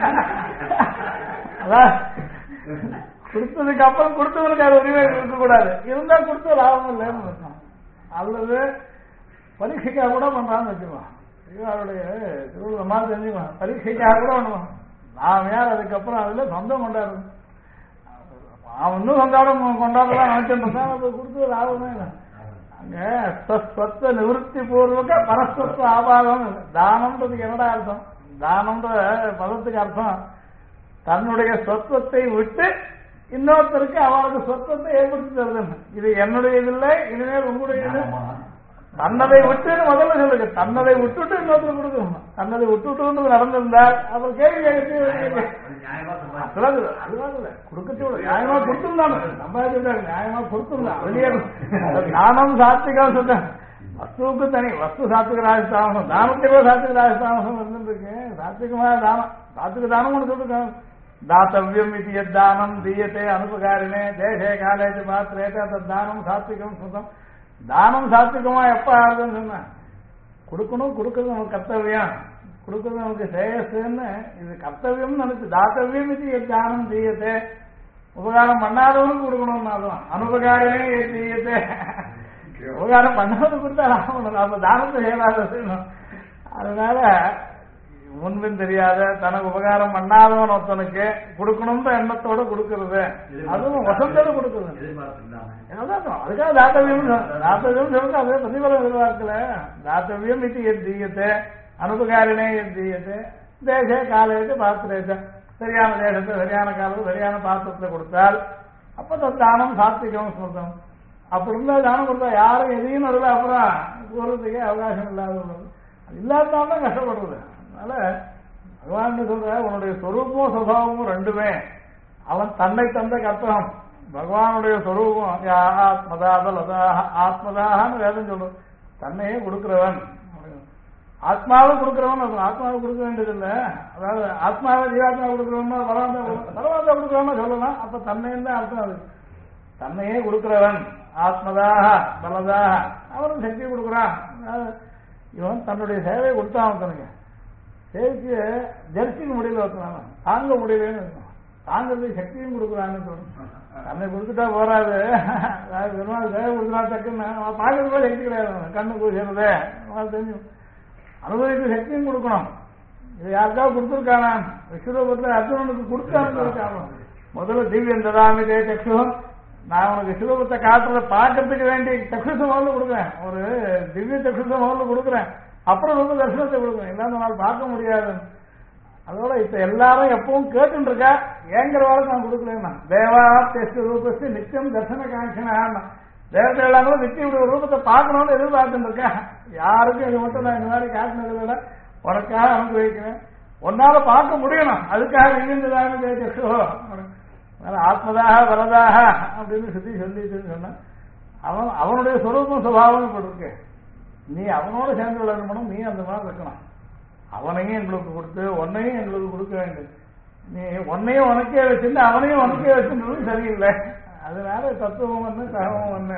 அதான் கொடுத்ததுக்கு அப்புறம் கொடுத்தவனுக்கு அது உரிமை இருக்கக்கூடாது. இருந்தா கொடுத்த லாபம் இல்லைன்னு இருக்கணும். அல்லது பரீட்சைக்காக கூட பண்றான்னு வச்சுக்குவான். அவருடைய திருவிழா மாதிரி தெரிஞ்சுக்குவான். பரீட்சைக்காக கூட பண்ணுவான். நாம் யார் அதுக்கப்புறம் அதுல சொந்தம் கொண்டாடுறோம். அவன் இன்னும் சொந்தாடம் கொண்டாடலாம் நினைச்சுட்டு இருந்தான். அது கொடுத்தது லாபமே இல்லை. அங்க ஸ்வஸ்வத்த நிவர்த்தி பூர்வக பரஸ்வத்த ஆபாதம். தானம்ன்றதுக்கு என்னடா அர்த்தம்? தானம்ன்ற பதத்துக்கு அர்த்தம் தன்னுடைய சொத்துவத்தை விட்டு இன்னொருத்தருக்கு அவளுக்கு சொத்துவத்தை ஏற்படுத்தி தருது. இது என்னுடைய இல்லை, இனிமேல் உங்களுடைய இது. தன்னதை விட்டுன்னு முதல்ல சொல்லுங்க. தன்னதை விட்டுட்டு இன்னொருத்தர் கொடுக்கணும். தன்னதை விட்டுட்டு நடந்திருந்தால் அப்புறம் கேள்வி கொடுக்கச்சோட நியாயமா கொடுத்துருந்தாங்க. சம்பாதிச்சிருக்காங்க நியாயமா கொடுத்துருந்தான். வெளியே தானம் சாத்விகம் சொல்றேன். வஸ்துவுக்கு தனி வஸ்து சாத்விக ராஜஸ்தானம், தானத்துக்கு சாத்விக ராஜஸ்தானம் இருந்துருக்கு. சாத்விகமான தானம் சாத்விக தானம் ஒன்று சொல்லிருக்காங்க. தாத்தவியம் இது எத்தானம் தீயத்தே அனுபகாரினே தேசே காலேஜ் பாத்திரேட்டே தானம் சாத்விகம் சுத்தம். தானம் சாத்விகமா எப்ப ஆகுதுன்னு சொன்ன கொடுக்கணும். கொடுக்கறது நமக்கு கர்த்தவியம். கொடுக்கறது நமக்கு சேயஸ்ன்னு இது கர்த்தவியம் நினைச்சு தாத்தவியம் இது தானம் தீயத்தே. உபகாரம் பண்ணாதவனுக்கு கொடுக்கணும். அனுபகாரமே தீயத்தே. உபகாரம் பண்ணாதவனுக்கு கொடுத்தா லாபம். அந்த தானத்தை செய்யலாத. அதனால முன்பின் தெரியாத தனக்கு உபகாரம் பண்ணாதவன் ஒருத்தனுக்கு கொடுக்கணும்ன்ற எண்ணத்தோட கொடுக்கறது. அதுவும் வசந்தோட கொடுக்கறது. அதுக்காக தாத்தவியம் தாத்தவியம் சொல்றது அதே பிரதிபலம் எதிர்பார்க்கல. தாத்தவியம் இது தீயத்தை அனுபகாரினே தீயத்தை தேச காலேஜ் பாத்திரேச்ச. சரியான தேசத்தை சரியான காலத்தில் சரியான பாத்திரத்தை கொடுத்தால் அப்ப தானம் சாத்விகம் சொல்றோம். அப்படி இருந்தா தானம் கொடுத்தா யாரும் எதையும் நடுவில் அப்புறம் போறதுக்கே அவகாசம் இல்லாத உள்ளது. அது இல்லாதான் கஷ்டப்படுறது. அதனால பகவான் சொல்ற உன்னுடைய சொரூபமும் சுபாவமும் ரெண்டுமே அவன் தன்னை தந்த கர்த்தம். பகவானுடைய சொரூபம் ஆத்மதாகனு வேதம் சொல்லும். தன்னையே கொடுக்கிறவன். ஆத்மாவும் கொடுக்கிறவன். ஆத்மாவை கொடுக்க வேண்டியதில்லை. அதாவது ஆத்மாவை ஜீவாத்மா கொடுக்கிறவன்னா பரவாயில்ல கொடுக்கிறவன்னா சொல்லலாம். அப்ப தன்னையும் தான் அர்த்தம். அது தன்னையே கொடுக்கிறவன் ஆத்மதாக பலதாக அவனும் சக்தி கொடுக்குறான். இவன் தன்னுடைய சேவையை கொடுத்தான். தனக்கு சேவைக்கு ஜெர்சிக்கு முடியல வைக்கிறாங்க. தாங்க முடியலன்னு இருக்கும். தாங்கிறது சக்தியும் கொடுக்குறான்னு சொல்லணும். தன்னை கொடுத்துட்டா போறாது. பெருமாள் சேவை கொடுக்குறா டக்குன்னு பார்க்கறது கூட சக்தி கிடையாது. கண்ணு கூசிறது தெரிஞ்சு அனுபவிக்க சக்தியும் கொடுக்கணும். இது யாருக்காவது கொடுத்துருக்கானா? விஸ்வரூபத்தில் அர்ஜுனனுக்கு கொடுத்தான்னு முதல்ல திவ்யம் ததாமிதே சக்ஷுவம். நான் உனக்கு விஸ்வரூபத்தை காட்டுறத பார்க்கறதுக்கு வேண்டிய சக்ஷுச முதல்ல கொடுக்குறேன். ஒரு திவ்ய சக்ஷுச முதல்ல கொடுக்குறேன். அப்புறம் வந்து தரிசனத்தை கொடுக்குறேன். இல்லாத நாள் பார்க்க முடியாது. அதோட இப்ப எல்லாரும் எப்பவும் கேட்டு இருக்கா ஏங்கிற வாழ்க்கை நான் கொடுக்கலன்னா தேவா டெஸ்ட் ரூபஸ்து நிச்சயம் தர்சன காட்சினா தேவத்தை எல்லாரும் நிச்சயம் இப்படி ஒரு ரூபத்தை பார்க்கணும்னு எதிர்பார்த்துட்டு இருக்கா. யாருக்கும் இது மட்டும் நான் இந்த மாதிரி காட்டினது விட உனக்காக அனுப்பி வைக்கிறேன். ஒன்னால பார்க்க முடியணும். அதுக்காக இங்கிருந்துதானோ ஆத்மதாக வரதாக அப்படின்னு சுத்தி சொல்லிட்டுன்னு சொன்ன அவனுடைய சொரூபம் சுபாவம் இப்படி இருக்கு. நீ அவனோட சேர்ந்து விளையாடணும். நீ அந்த மாதிரி இருக்கணும். அவனையும் எங்களுக்கு கொடுத்து உன்னையும் எங்களுக்கு கொடுக்க வேண்டும். நீ உன்னையும் உனக்கே வச்சிருந்து அவனையும் உனக்கே வச்சுன்றது சரியில்லை. அதனால தத்துவம் ஒண்ணு தகவம் ஒண்ணு.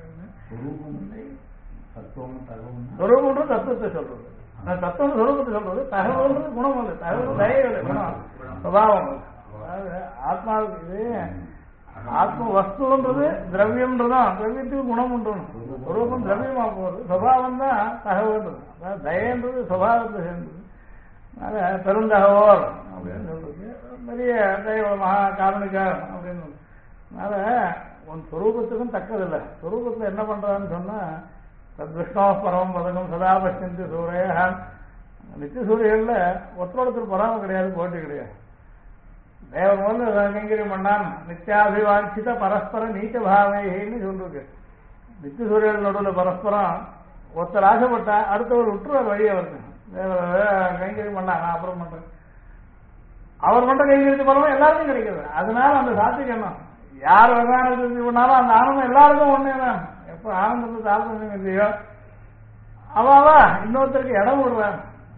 சொரூபம் தத்துவத்தை சொல்றது. தத்துவம் சொரூபத்தை சொல்றது. தகவல் குணம் இல்லை. தகவல் தயவு இல்லை. குணம் சுபாவம். அதாவது ஆத்மாவுக்கு இது ஆத்ம வஸ்துன்றது திரவியம்ன்றதான், திரவியத்துக்கு குணம் உண்டணும். ஸ்வரூபம் திரவியமா போகுது, சுபாவம் தான் தகவல்ன்றது. அதாவது தயன்றது சுபாவத்தை சேர்ந்தது. அதனால பெருந்தகவோர் அப்படின்னு சொல்றது பெரிய தெய்வ மகா காரணிக்கார் அப்படின்னு. அதனால உன் ஸ்வரூபத்துக்கும் தக்கதில்லை. ஸ்வரூபத்தில் என்ன பண்றான்னு சொன்னா விஷ்ணோ பரமம் பதகம் சதா பஷ்யந்தி சூரியன். நித்திய சூரியன்ல ஒருத்தர் பொறாம கிடையாது, போட்டி கிடையாது. தேவன் வந்து கைங்கரியம் பண்ணான் நித்தியாபிவாட்சித பரஸ்பர நீச்ச பாவைன்னு சொல்லிருக்கு. நித்திய சூரியன் நடுவில் பரஸ்பரம் ஒருத்தர் ஆசைப்பட்டா அடுத்தவர் விட்டுருவார் வழி அவருக்கு. கைங்கரியம் பண்ணாங்க அப்புறம் பண்றேன், அவர் மட்டும் கைங்கரித்து பரவாயில்ல எல்லாருக்கும் கிடைக்கிறது. அதனால அந்த சாத்தியம் என்ன, யார் வெகானத்துக்கு பண்ணாலும் அந்த ஆனந்தம் எல்லாருக்கும் ஒன்னேதான். எப்ப ஆனந்தத்தை தாழ்ந்தம் இல்லையோ அவாவா இன்னொருத்தருக்கு இடம் விடுறாங்க.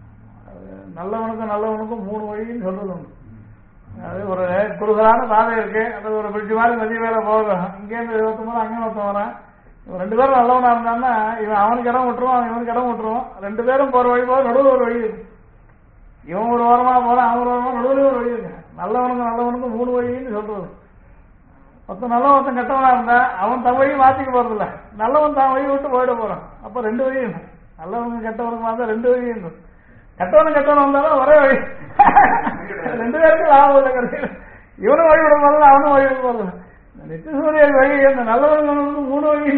நல்லவனுக்கும் 3 வழின்னு சொல்றது உண்டு. அது ஒரு குறுகலான பாதை இருக்கு, அது ஒரு பிரிட்ஜ் மாதிரி நதி மேல போகும். இங்கேருந்து 20 அங்கே 20 வரான். இவன் 2 பேரும் நல்லவனா இருந்தான்னா இவன் அவனுக்கு இடம் விட்டுருவான், இவனுக்கு இடம் விட்டுருவான். 2 பேரும் போற வழி போக நடுவில் ஒரு வழி இருக்கு. இவன் ஒரு ஓரமா போறான், அவன் ஒரு ஓரமா, நடுவில் ஒரு வழி இருக்கு. நல்லவனுக்கும் 3 வழின்னு சொல்றது. ஒருத்தன் நல்லவன் ஒருத்தன் கெட்டவனா இருந்தா அவன் தன் வழியை மாத்திக்க போறதில்ல, நல்லவன் தான் வழி விட்டு போயிட போறான். அப்ப 2 வழி இல்லை. நல்லவனுக்கு கெட்டவனுக்கு இருந்தா 2 வழி இல்லை. கெட்டவன் வந்தாலும் ஒரே வழி, 2 பேருக்கும் லாபம் இல்லை. கடைசியில் இவனும் வழி விட போறது, அவனும் வழி விட போறது. நித்திய சூரியன் வழி அந்த நல்லவனுக்கு 3 வழி.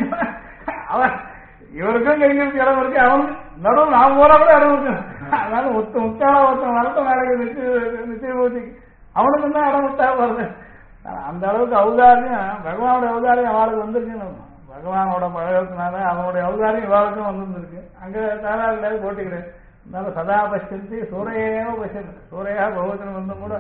அவன் இவருக்கும் கைங்கிறது இடம் இருக்கு, அவனுக்கு நடுவில் நாம் போறா கூட இடம் இருக்கு. அதனால முக்கால ஒருத்தன் வரத்த நாளைக்கு நித்திய பூஜைக்கு அவனுக்கு தான் இடம் விட்டா போறது. அந்த அளவுக்கு ஔதாரியம், பகவானோட ஔதாரியம் அவளுக்கு வந்துருக்குன்னு. பகவானோட பழகத்தினால அவனுடைய ஔதாரியம் இவாளுக்கும் வந்துருக்கு. அங்க தாராள போட்டி கிடையாது. அதனால சதா பஷ்யந்தி சூரியேவ பஷ்யந்தி. சூரையா பகவதன் வந்து கூட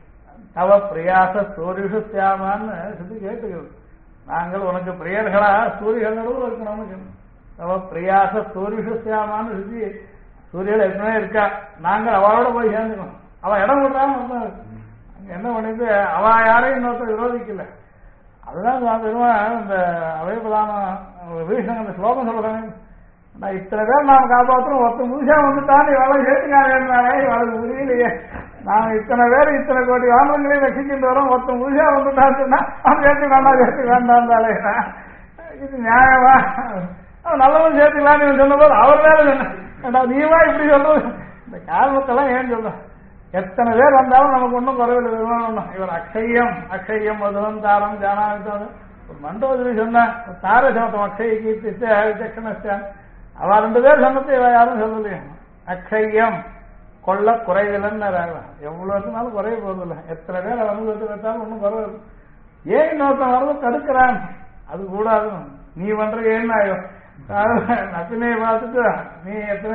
தவ பிரியாச சூரியு சியாமான்னு சொல்லி கேட்டுக்கிறது. நாங்கள் உனக்கு பிரியர்களா சூரியர்கள் நடுவில் இருக்கணும்னு. தவ பிரியாச சூரியு சியாமான்னு சொல்லி சூரியன் ஏற்கனவே இருக்கா, நாங்கள் அவளோட போய் சேர்ந்துக்கணும். அவன் இடம் விடுறான்னு என்ன பண்ணிட்டு அவ யாரையும் இன்னொருத்தர் விரோதிக்கல. அதுதான் பெருமாள் இந்த அவைபதான வீஷன் அந்த ஸ்லோகம் சொல்றாங்க. நான் இத்தனை பேர் நாம் காப்பாற்றணும், ஒருத்தர் முழுசா வந்துட்டான்னு இவளை சேர்த்துக்காங்க, இவளுக்கு முடியலையே. நாங்க இத்தனை பேர் இத்தனை கோடி வானங்களையும் ரசிக்கிட்டு வரோம், ஒருத்தர் முழுசா வந்துட்டான்னு சொன்னா அவன் சேர்த்து வேண்டாந்தாலே இது நியாயமா? நல்லவன் சேர்த்துக்கலான்னு சொன்னபோது அவர் வேற சொன்ன நீவா இப்படி சொல்றது. இந்த காரணத்தெல்லாம் ஏன் சொல்ற? எத்தனை பேர் வந்தாலும் நமக்கு ஒன்றும் குறைவில் விமானம். இவர் அக்ஷயம் மதுவம் தாரம் ஜானாவித்தம் ஒரு மண்டோதரி சொன்ன தார சமத்தம் அக்ஷய கீர்த்தி விசக்ஷணஸ்தான் அவ 2 பேர் சொன்னதை இவ யாரும் சொல்லலையே. அக்ஷயம் கொள்ள குறைவில்லைன்னு எவ்வளவு இருந்தாலும் குறைய போறதில்லை. எத்தனை பேர் அனுபவத்தை வச்சாலும் ஒன்றும் குறைவு. ஏன் இன்னொருத்தன் வரது தடுக்கிறான்? அது கூடாது. நீ பண்ற ஏன் ஆயும் நப்பினையை பார்த்துட்டு நீ எத்தனை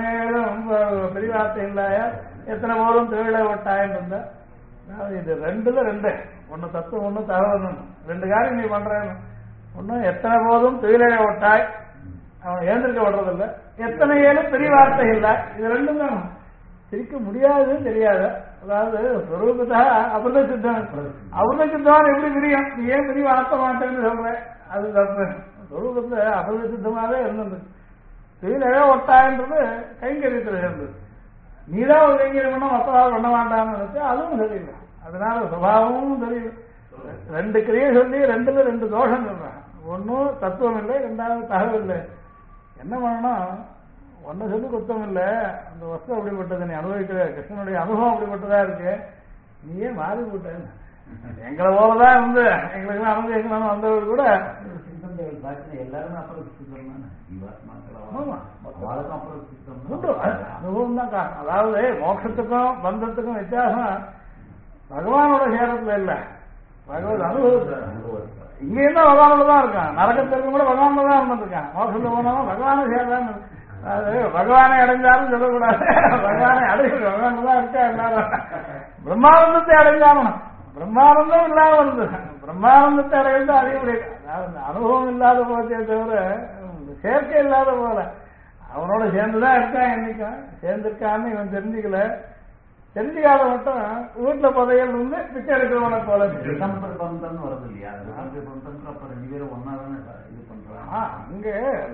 பெரிய வார்த்தை இல்லையா, எத்தனை போதும் தொழிலை ஒட்டாயின்னு இருந்த. இது 2ல 2 ஒன்னு தத்துவம் ஒண்ணு தகவல். 2 காரியம் நீ பண்றேன்னு. ஒன்னும் எத்தனை போதும் தொழிலை ஒட்டாய், அவன் ஏந்திருக்க விடுறதில்லை. எத்தனை ஏழும் பெரிய வார்த்தை இல்லை. இது 2ம் தான் சிரிக்க முடியாதுன்னு தெரியாது. அதாவது சொரூபத்தா அமிர்த சித்தம். அமிர்த சித்தமான எப்படி பிரியும்? நீ ஏன் பிரிய வளர்த்த மாட்டேன்னு சொல்றேன், அது தப்பு. சொரூபத்துல அமிர்த சித்தமாவே இருந்தது. தொழிலே ஒட்டாயன்றது கைங்கரியத்தில் இருந்தது. நீதான் ஒரு கைங்கரியம் பண்ண மற்றவாள் பண்ண மாட்டான்னு நினைச்சா அதுவும் சரியில்லை. அதனால சுபாவமும் சரியில்லை. 2 கிரியை சொல்லி 2ல 2 தோஷம் சொல்றாங்க. ஒன்னும் தத்துவம் இல்லை, 2வது தகவல் இல்லை. என்ன பண்ணணும்? ஒன்னு சொல்லி குத்தம் இல்லை. அந்த வஸ்து அப்படிப்பட்டது, நீ அனுபவிக்கிற கிருஷ்ணனுடைய அனுபவம் அப்படிப்பட்டதா இருக்கு. நீயே மாறி போட்ட. எங்களை போலதான் இருந்து எங்களுக்கு அனுபவிக்கணும்னு வந்தவர் கூட எல்லாருமே அனுபவம் தான் காரணம். அதாவது மோட்சத்துக்கும் பந்தத்துக்கும் வித்தியாசம் பகவானோட சேரத்துல இல்ல, பகவத் அனுபவம். இங்க என்ன பகவானோட தான் இருக்கான், நரகத்திற்கு கூட பகவானோட தான் இருந்திருக்கான். மோட்சத்துல போனாலும் பகவானை சேர்தான். அது பகவானை அடைஞ்சாலும் சொல்லக்கூடாது, பகவானை அடைஞ்சு பகவான் தான் இருக்கா. எல்லாரும் பிரம்மானந்தத்தை அடைஞ்சாலும் பிரம்மானந்தம் இல்லாம இருந்தது. பிரம்மானந்தத்தை அடைந்து அதிகப்படி அதாவது அனுபவம் இல்லாத போச்சே தவிர சேர்க்கை இல்லாத போல அவனோட சேர்ந்துதான் இருக்கான். என்னைக்கும் சேர்ந்திருக்கான்னு இவன் தெரிஞ்சுக்கல. தெரிஞ்சுக்காத மட்டும் வீட்டுல புதையல் இருந்து பிச்சை எடுக்கிறவனை போல வருது இல்லையா? அங்க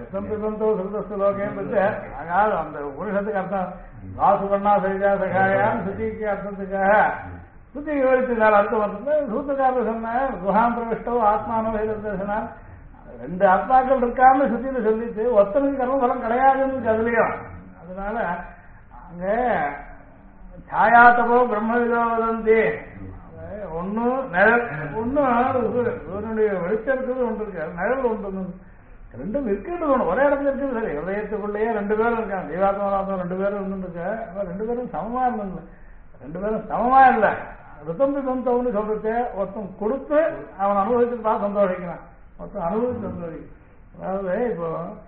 அதாவது அந்த புருஷத்துக்கு அர்த்தம் வாசு பண்ணா செய்தா சகாயான்னு சுத்திக்கு அர்த்தத்துக்காக சுத்தி விவரிச்சிருந்தார் அர்த்தம் வந்து சூத்திரக்காரர் சொன்னார் குஹாம் பிரவிஷ்டோ ஆத்மானோ சொன்னார். ரெண்டு ஆத்மாக்கள் இருக்கான்னு சுத்தியில சொல்லிட்டு ஒத்தனுக்கு கர்மபலம் கிடையாதுன்னு அதுலயும். அதனால அங்க சாயாத்தபோ பிரம்மவிதோ வதந்தி ஒன்னு நிழல் ஒன்னு சூரியனுடைய வெளிச்சம் இருக்குது ஒன்று இருக்கு நிழல் ஒன்று ரெண்டும் இருக்கிறது ஒன்று ஒரே இடத்துல இருக்குது. சரி இதயத்துக்குள்ளேயே ரெண்டு பேரும் இருக்காங்க ஜீவாத்மா ரெண்டு பேரும் இருந்துருக்கு. ரெண்டு பேரும் சமமா இருந்தது ரெண்டு பேரும் சமமா இல்லை. ரிதம்பி தந்தவன்னு சொல்றது ஒருத்தன் கொடுத்து அவன் அனுபவிச்சுட்டு தான் சந்தோஷிக்கிறான் ஒருத்தன் அனுபவிச்சு சந்தோஷிக்கிறான். அதாவது இப்போ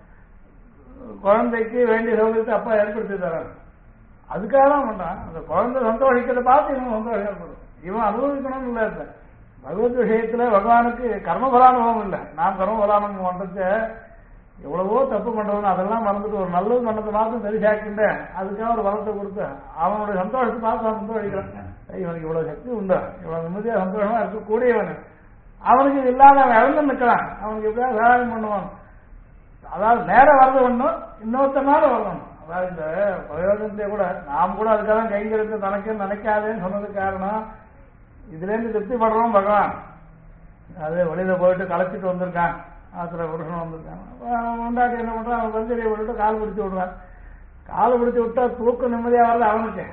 குழந்தைக்கு வேண்டிய சௌகரியத்தை அப்பா ஏற்படுத்தி தராங்க அதுக்காக தான் பண்றான். அந்த குழந்தை சந்தோஷிக்கிறத பார்த்து இவன் சந்தோஷம் ஏற்படும். இவன் அனுபவிக்கணும்னு இல்லை. பகவத் விஷயத்துல பகவானுக்கு கர்மபலானுபவம் இல்லை. நாம் கர்மபலானுபவம் பண்றது எவ்வளவோ தப்பு பண்றவன் அதெல்லாம் மறந்துட்டு ஒரு நல்லது பண்ணது மாத்திரம் தெரிசாக்கின்ற அதுக்காக ஒரு பலத்தை கொடுத்து அவனுடைய சந்தோஷத்தை பார்த்து அவன் சந்தோஷிக்கிறான். இவனுக்கு இவ்வளவு சக்தி உண்டு இவ்வளவு நிம்மதியா சந்தோஷமா இருக்கக்கூடியவன் அவனுக்கு இது இல்லாத அவன் இழந்து நிற்கிறான். அவனுக்கு எப்படியாவது சகாயம் பண்ணுவான். அதாவது நேரம் வரது ஒண்ணும் இன்னொருத்தனால வரணும். அதாவது இந்த பிரயோஜனத்திலே கூட நாம் கூட அதுக்காக கைங்கிறது தனக்கு நினைக்காதேன்னு சொன்னதுக்கு காரணம் இதுல இருந்து திருப்தி படுறோம் பகவான். அது வெளியில போயிட்டு களைச்சிட்டு வந்திருக்கான் ஆத்திர புருஷன் வந்திருக்கான். கொண்டாட்டி என்ன பண்றான் அவன் பஞ்சரியை விட்டுட்டு கால் பிடிச்சி விடுறான். கால் பிடிச்சி விட்டா தூக்கம் நிம்மதியா வரல அவனுக்கு.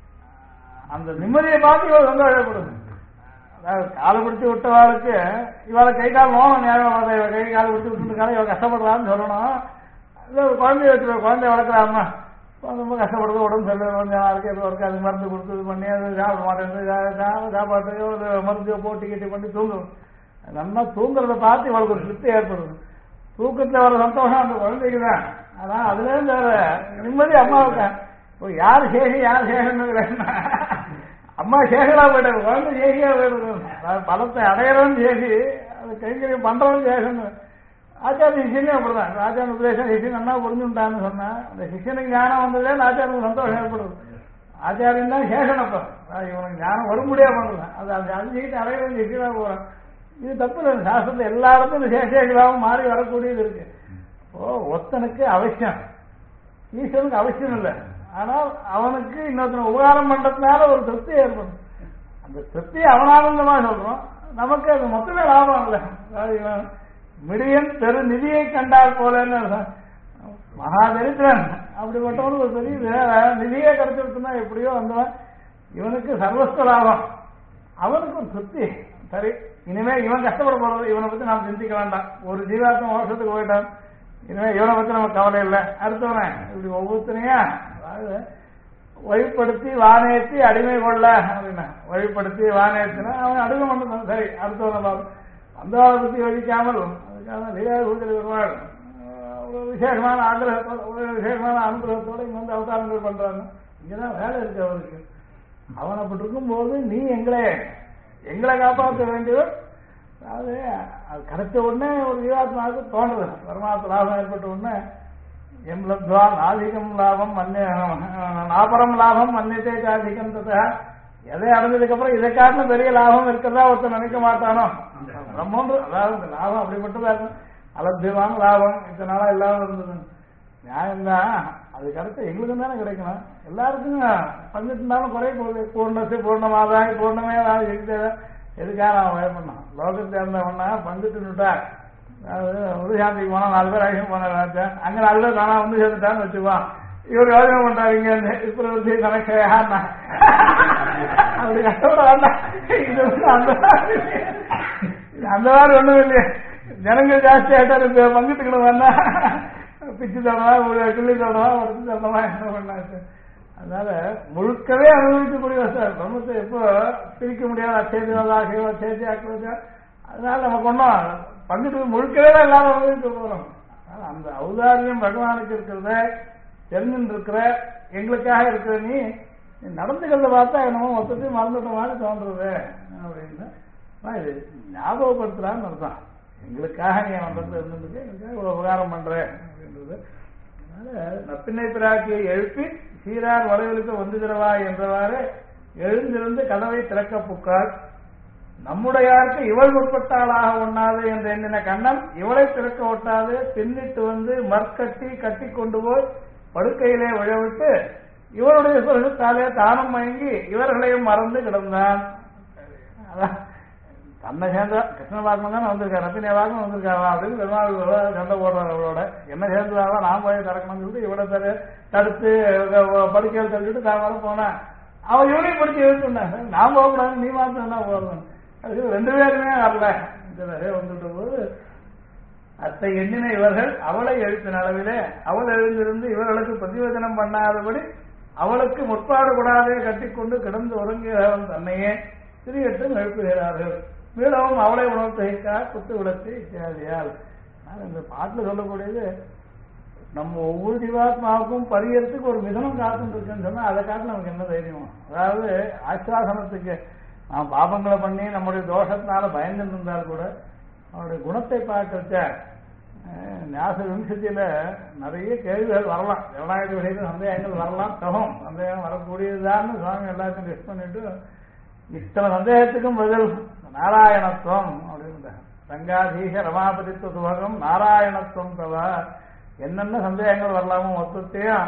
அந்த நிம்மதியை பார்த்து இவள் சந்தோஷப்படுது. அதாவது காலை பிடிச்சி விட்டவாளுக்கு இவாளை கை கால் நோனம் நேரம் கை கால் பிடிச்சி விட்டுருக்காங்க இவள் கஷ்டப்படுறான்னு சொல்லணும். இல்லை ஒரு குழந்தைய வச்சுருவா குழந்தைய வளர்க்குறாம்மா ரொம்ப கஷ்டப்படுறது உடம்பு சொல்லு கொஞ்சம் இருக்கு எதுவும் இருக்கு அது மருந்து கொடுத்து இது பண்ணி அது சாப்பிட மாட்டேங்குது சாப்பாட்டுக்கு ஒரு மருந்து போட்டி கட்டி பண்ணி தூங்கும். நல்லா தூங்குறத பார்த்து இவளுக்கு ஒரு திருப்தி ஏற்படுது. தூக்கத்தில் வர சந்தோஷம் அந்த குழந்தைக்கு தான். அதான் அதுலேருந்து நிம்மதி அம்மாவுக்கு. இப்போ யார் சேஷி யார் சேஷன்னு அம்மா சேஷலா போயிட்டாங்க குழந்தை சேஷியா போயிடுது. பலத்தை அடையிறவன் சேஷி அது கைங்கரியம் பண்றவன் சேஷன்னு. ஆச்சாரிய சிஷியனே அப்படிதான். ஆச்சார உபதேசம் சிஷியன் நல்லா புரிஞ்சுட்டான்னு சொன்னா அந்த சிஷியனுக்கு ஞானம் வந்ததே ஆச்சாரியனுக்கு சந்தோஷம் ஏற்படுது. ஆச்சாரியன் தான் சேஷனப்ப இவனுக்கு ஞானம் வரும் முடியாது பண்றான். அது அந்த அஞ்சுக்கிட்டு அடையிறவன் சிஷியனா போறான். இது தப்பு இல்லை. சாஸ்திரத்தை எல்லா இடத்துலையும் சேஷேகளாகவும் மாறி வரக்கூடியது இருக்கு. ஓ ஒத்தனுக்கு அவசியம் ஈஸ்வரனுக்கு அவசியம் இல்லை. ஆனால் அவனுக்கு இன்னொருத்தனை உபகாரம் பண்றதுனால ஒரு திருப்தி ஏற்படும். அந்த திருப்தியை அவனானந்தமா சொல்றோம். நமக்கு அது மொத்தமே லாபம் இல்லை. மிடியன் பெரு நிதியை கண்டால் போலன்னு மகாதரித்திரன் அப்படிப்பட்டவனுக்கு ஒரு பெரிய நிதியே கிடைச்சிருக்குன்னா எப்படியோ வந்தவன் இவனுக்கு சர்வஸ்வ லாபம் அவனுக்கு ஒரு திருப்தி. சரி இனிமே இவன் கஷ்டப்பட போறது இவனை பத்தி நாம் சிந்திக்க வேண்டாம். ஒரு ஜீவாத்மா வருஷத்துக்கு போயிட்டான் இனிமே இவனை பத்தி நமக்கு கவலை இல்லை. அடுத்தவன இப்படி ஒவ்வொருத்தனையா அதாவது வழிப்படுத்தி வானேற்றி அடிமை கொள்ள அப்படின்னா வழிப்படுத்தி வானேற்றினா அவன் அடிமை பண்ண சரி அடுத்தவனை பார்த்து அந்த பத்தி வகிக்காமல் அதுக்காக லீலாபூஜை வருவாள் ஒரு விசேஷமான ஆக்கிரகத்தோட ஒரு விசேஷமான அனுகிரகத்தோட இங்க வந்து அவதாரங்கள் பண்றாங்க. இங்கதான் வேலை இருக்கு அவருக்கு. அவன் அப்படி இருக்கும்போது நீ எங்களை காப்பாற்ற வேண்டியவர். அதாவது அது கிடைச்ச உடனே ஒரு ஜீவாத்மாவுக்கு தோன்றது பரமாத்ம லாபம் ஏற்பட்ட உடனே எம் லப்துவா நாதிகம் லாபம் நாபரம் லாபம் மன்னியத்தை அதிகம் ததா எதை அடைஞ்சதுக்கு அப்புறம் இதை காட்டிலும் பெரிய லாபம் இருக்கிறதா ஒருத்தர் நினைக்க மாட்டானோ பிரம்மோன்று. அதாவது இந்த லாபம் அப்படிப்பட்டதா இருக்கும். அலட்சியமான லாபம் இத்தனை நாளா இல்லாம இருந்தது நியாயம்தான். அது கிடைச்சா எங்களுக்கு தானே கிடைக்கணும். எல்லாருக்கும் பங்கிட்டு இருந்தாலும் குறை போகுது. பூர்ணத்து பூர்ணமாதாய் பூர்ணமே எதுக்காக நான் பயப்படணும். லோகத்தை இருந்தவனா பங்கிட்டுட்டா அதாவது உதயசாந்திக்கு போனா 4 பேர் ஐயம் போன அங்க 4 பேர் தானா வந்து சேர்ந்துட்டான்னு வச்சுக்குவான். இவர் யோஜனை பண்றாரு இங்க இருந்து இப்ப வந்து கணக்கு அப்படி கஷ்டப்பட வேண்டாம். இது அந்த மாதிரி ஒண்ணும் இல்லையே. ஜனங்கள் ஜாஸ்தி ஆயிட்டா பங்கிட்டுக்கணும் வேண்டாம். பிச்சு தரவா கிள்ளி தரவா உடச்சு தரவா என்ன பண்ணாச்சு. அதனால முழுக்கவே அனுபவிக்கக்கூடிய சார் பிரம்மத்தை எப்போ பிரிக்க முடியாது. அச்சேதியாக சேதி ஆக்குவது. அதனால நமக்கு ஒன்றும் பங்கிட்டு முழுக்கவே எல்லாரும் அனுபவிக்க போறோம். அந்த ஔதாரியம் பகவானுக்கு இருக்கிறத தெரிஞ்சுட்டு இருக்கிற எங்களுக்காக இருக்கிற நீ நடந்துக்கிறத பார்த்தா என்னமோ மொத்தத்தையும் மறந்துட்ட மாதிரி தோன்றது அப்படின்னு இது ஞாபகப்படுத்துறான்னு அர்த்தம். எங்களுக்காக நீ வந்தது இருந்துட்டு எங்களுக்காக இவ்வளவு உபகாரம் பண்ற அப்படின்றது. அதனால நப்பிண்ணை பிராட்டியை எழுப்பி சீரார் வளைவலுக்கு வந்து தரவா என்றவாறு எழுந்திருந்து கதவை திறக்க புக்காள். நம்முடையாருக்கு இவள் உட்பட்டாளாக ஒண்ணாது என்று எண்ணின கண்ணன் இவளை திறக்க ஒட்டாது பின்னிட்டு வந்து மற்கட்டி கட்டி கொண்டு போய் படுக்கையிலே விழவிட்டு இவருடைய சொர்க்கத்தாலே தானும் மயங்கி இவர்களையும் மறந்து கிடந்தான். அதான் தன்னை சேர்ந்த கிருஷ்ண பார்க்கணும் தானே வந்திருக்காரு, ரத்தினிய பார்க்கணும் வந்திருக்காரா அப்படின்னு பெருமாள் சண்டை போடுறாரு. அவளோட என்ன சேர்ந்ததாக நான் போய் திறக்கணும்னு சொல்லிட்டு இவட தடுத்து படுக்கையில் தள்ளிட்டு நான் வர போனேன். அவன் இவனையும் படிச்சு எழுத்துனாங்க, நான் போகக்கூடாது நீ மாத்திரம் என்ன போகணும். அது 2 பேருமே வரல. வந்துட்ட போது அத்தை எண்ணின இவர்கள் அவளை எழுப்பின அளவிலே அவள் எழுந்திருந்து இவர்களுக்கு பிரதிவதனம் பண்ணாதபடி அவளுக்கு முற்பாடு கூடாதே கட்டிக்கொண்டு கிடந்து உறங்குகிறவன் தன்னையே திரியட்டும் எழுப்புகிறார்கள். மீளவும் அவளை உணர்த்தா குத்து விளக்கு இத்தியாதியால். இந்த பாட்டில் சொல்லக்கூடியது நம்ம ஒவ்வொரு ஜீவாத்மாவுக்கும் பரியறதுக்கு ஒரு மிதனம் காத்துட்டு இருக்குன்னு சொன்னா அதை காட்டு நமக்கு என்ன தைரியம். அதாவது ஆஸ்வாசனத்துக்கு நாம் பாபங்களை பண்ணி நம்முடைய தோஷத்தினால பயந்துட்டு இருந்தால் கூட அவருடைய குணத்தை பார்க்கறச்ச ஞாச விம்சத்தியில நிறைய கேள்விகள் வரலாம், ஜனநாயக விஷயத்தில் சந்தேகங்கள் வரலாம், தகும் சந்தேகம் வரக்கூடியதுதான்னு சுவாமி எல்லாத்தையும் டெஸ்ட் பண்ணிட்டு இத்தனை சந்தேகத்துக்கும் பதில் நாராயணத்துவம் அப்படின்னு ரங்காதீச ரமாபதித்துவ சுபகம் நாராயணத்துவம் தவ. என்னென்ன சந்தேகங்கள் வரலாமோ மொத்தத்தையும்